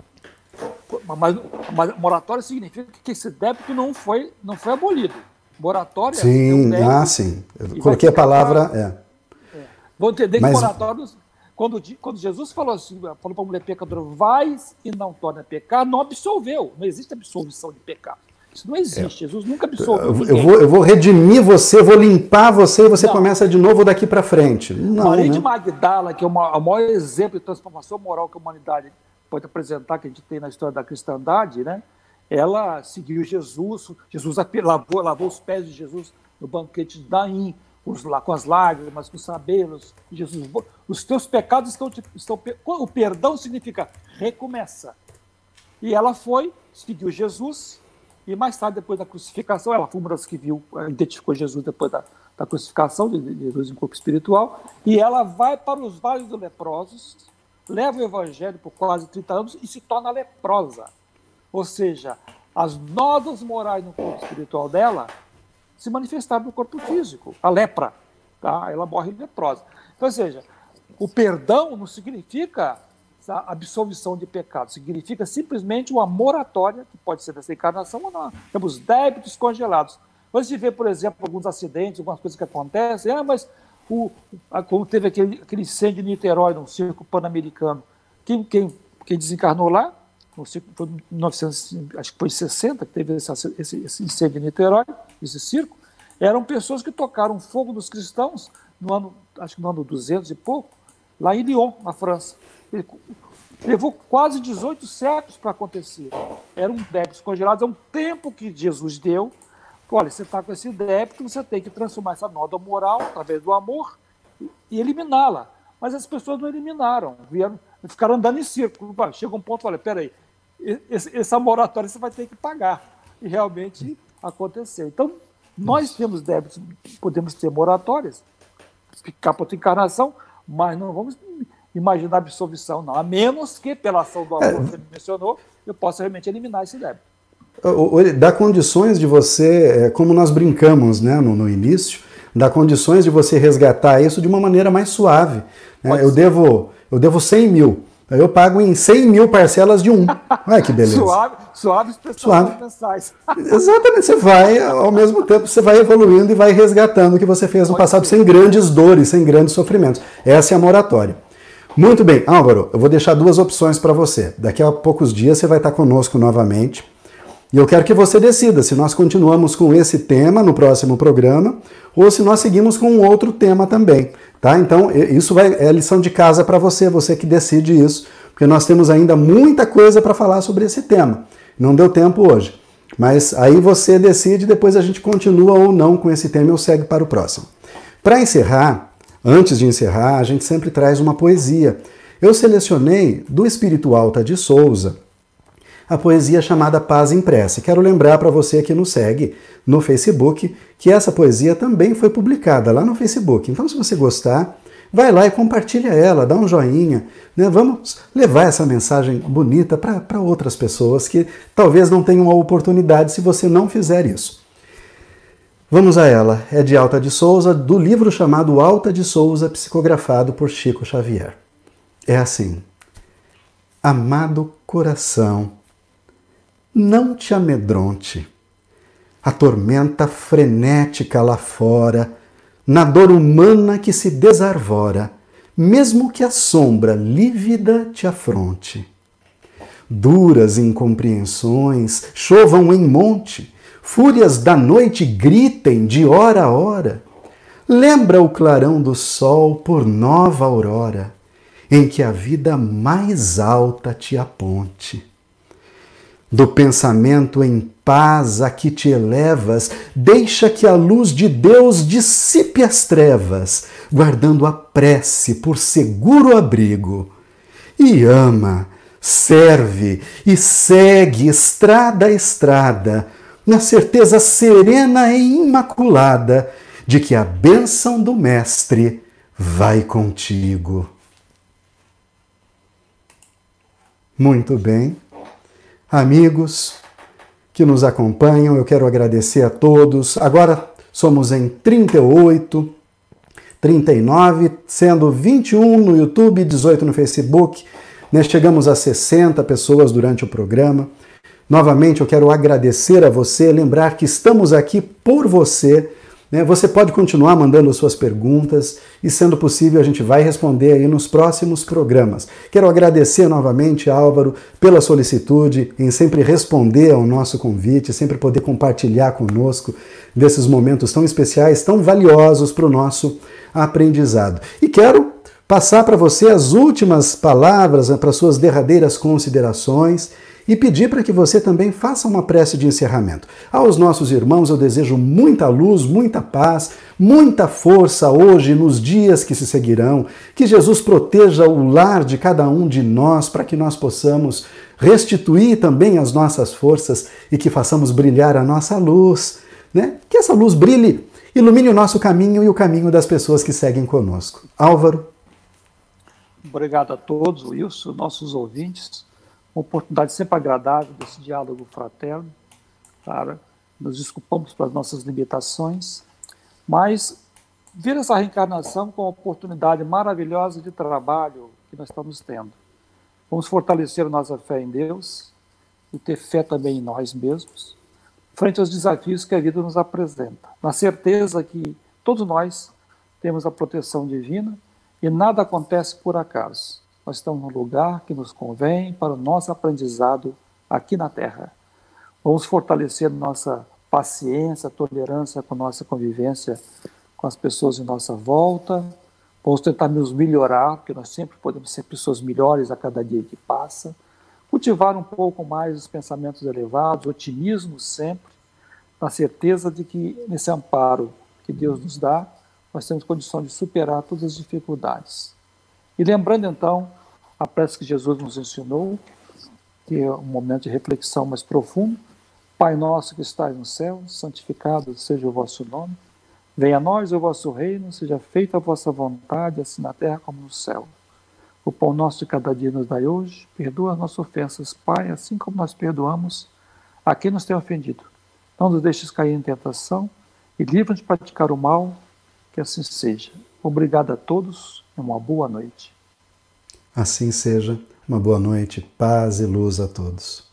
Mas moratória significa que esse débito não foi abolido. Moratória... Sim, sim. Eu coloquei a palavra... Vou entender que moratórios... Quando Jesus falou assim, falou para a mulher pecadora, vais e não torna a pecar, não absolveu. Não existe absolvição de pecado. Isso não existe. Jesus nunca absolveu ninguém. Eu vou redimir você, vou limpar você e você começa de novo daqui para frente. Não, Maria de Magdala, que é o maior exemplo de transformação moral que a humanidade pode apresentar, que a gente tem na história da cristandade, né? Ela seguiu Jesus lavou os pés de Jesus no banquete de Naim, com as lágrimas, com os sabelos. Jesus, os teus pecados estão... O perdão significa recomeça. E ela seguiu Jesus, e mais tarde, depois da crucificação, ela foi uma das que identificou Jesus depois da crucificação de Jesus em corpo espiritual, e ela vai para os vales dos leprosos, leva o evangelho por quase 30 anos e se torna leprosa. Ou seja, as nodas morais no corpo espiritual dela se manifestaram no corpo físico, a lepra, tá? Ela morre leprosa. Então, ou seja, o perdão não significa a absolvição de pecados, significa simplesmente uma moratória, que pode ser dessa encarnação ou não. Temos débitos congelados. Quando se vê, por exemplo, alguns acidentes, algumas coisas que acontecem, mas como teve aquele incêndio em Niterói, no circo pan-americano, quem desencarnou lá, no circo, foi em 1900, acho que foi em 60, que teve esse incêndio em Niterói, esse circo, eram pessoas que tocaram fogo dos cristãos acho que no ano 200 e pouco, lá em Lyon, na França. Ele levou quase 18 séculos para acontecer. Eram débitos congelados, é um tempo que Jesus deu. Olha, você está com esse débito, você tem que transformar essa nódoa moral, através do amor, e eliminá-la. Mas as pessoas não eliminaram, ficaram andando em círculo. Chega um ponto, olha, peraí, essa moratória você vai ter que pagar. E realmente aconteceu. Então, nós temos débitos, podemos ter moratórias, ficar para outra encarnação, mas não vamos imaginar absolvição, não. A menos que, pela ação do amor que você mencionou, eu possa realmente eliminar esse débito. Dá condições de você, como nós brincamos, né, no início, dá condições de você resgatar isso de uma maneira mais suave. Né? Eu devo 100 mil, eu pago em 100 mil parcelas de 1. Olha que beleza. Suaves prestações mensais. Exatamente, você vai, ao mesmo tempo, você vai evoluindo e vai resgatando o que você fez no passado sem grandes dores, sem grandes sofrimentos. Essa é a moratória. Muito bem, Álvaro, eu vou deixar 2 opções para você. Daqui a poucos dias você vai estar conosco novamente. E eu quero que você decida se nós continuamos com esse tema no próximo programa ou se nós seguimos com um outro tema também, tá? Então, isso é lição de casa para você que decide isso, porque nós temos ainda muita coisa para falar sobre esse tema. Não deu tempo hoje, mas aí você decide, depois a gente continua ou não com esse tema ou segue para o próximo. Para encerrar, antes de encerrar, a gente sempre traz uma poesia. Eu selecionei do Espírito Alta de Souza a poesia chamada Paz em Prece. Quero lembrar para você que nos segue no Facebook que essa poesia também foi publicada lá no Facebook. Então, se você gostar, vai lá e compartilha ela, dá um joinha, né? Vamos levar essa mensagem bonita para outras pessoas que talvez não tenham a oportunidade se você não fizer isso. Vamos a ela. É de Alta de Souza, do livro chamado Alta de Souza, psicografado por Chico Xavier. É assim: amado coração, não te amedronte. A tormenta frenética lá fora, na dor humana que se desarvora, mesmo que a sombra lívida te afronte. Duras incompreensões chovam em monte, fúrias da noite gritem de hora a hora. Lembra o clarão do sol por nova aurora, em que a vida mais alta te aponte. Do pensamento em paz a que te elevas, deixa que a luz de Deus dissipe as trevas, guardando a prece por seguro abrigo. E ama, serve e segue estrada a estrada, na certeza serena e imaculada de que a bênção do Mestre vai contigo. Muito bem. Amigos que nos acompanham, eu quero agradecer a todos. Agora somos em 38, 39, sendo 21 no YouTube, 18 no Facebook. Nós chegamos a 60 pessoas durante o programa. Novamente eu quero agradecer a você, lembrar que estamos aqui por você. Você pode continuar mandando suas perguntas e, sendo possível, a gente vai responder aí nos próximos programas. Quero agradecer novamente, Álvaro, pela solicitude em sempre responder ao nosso convite, sempre poder compartilhar conosco desses momentos tão especiais, tão valiosos para o nosso aprendizado. E quero passar para você as últimas palavras, para suas derradeiras considerações, e pedir para que você também faça uma prece de encerramento. Aos nossos irmãos eu desejo muita luz, muita paz, muita força hoje, nos dias que se seguirão. Que Jesus proteja o lar de cada um de nós, para que nós possamos restituir também as nossas forças e que façamos brilhar a nossa luz, né? Que essa luz brilhe, ilumine o nosso caminho e o caminho das pessoas que seguem conosco. Álvaro. Obrigado a todos, Wilson, nossos ouvintes. Uma oportunidade sempre agradável desse diálogo fraterno. Claro, nos desculpamos pelas nossas limitações, mas ver essa reencarnação com uma oportunidade maravilhosa de trabalho que nós estamos tendo. Vamos fortalecer a nossa fé em Deus e ter fé também em nós mesmos, frente aos desafios que a vida nos apresenta, na certeza que todos nós temos a proteção divina e nada acontece por acaso. Nós estamos no lugar que nos convém para o nosso aprendizado aqui na Terra. Vamos fortalecer nossa paciência, tolerância com nossa convivência com as pessoas em nossa volta. Vamos tentar nos melhorar, porque nós sempre podemos ser pessoas melhores a cada dia que passa. Cultivar um pouco mais os pensamentos elevados, otimismo sempre, na certeza de que nesse amparo que Deus nos dá, nós temos condição de superar todas as dificuldades. E lembrando, então, a prece que Jesus nos ensinou, que é um momento de reflexão mais profundo. Pai nosso que estais no céu, santificado seja o vosso nome. Venha a nós o vosso reino, seja feita a vossa vontade, assim na terra como no céu. O pão nosso de cada dia nos dai hoje. Perdoa as nossas ofensas, Pai, assim como nós perdoamos a quem nos tem ofendido. Não nos deixes cair em tentação e livra-nos de praticar o mal, que assim seja. Obrigado a todos e uma boa noite. Assim seja. Uma boa noite, paz e luz a todos.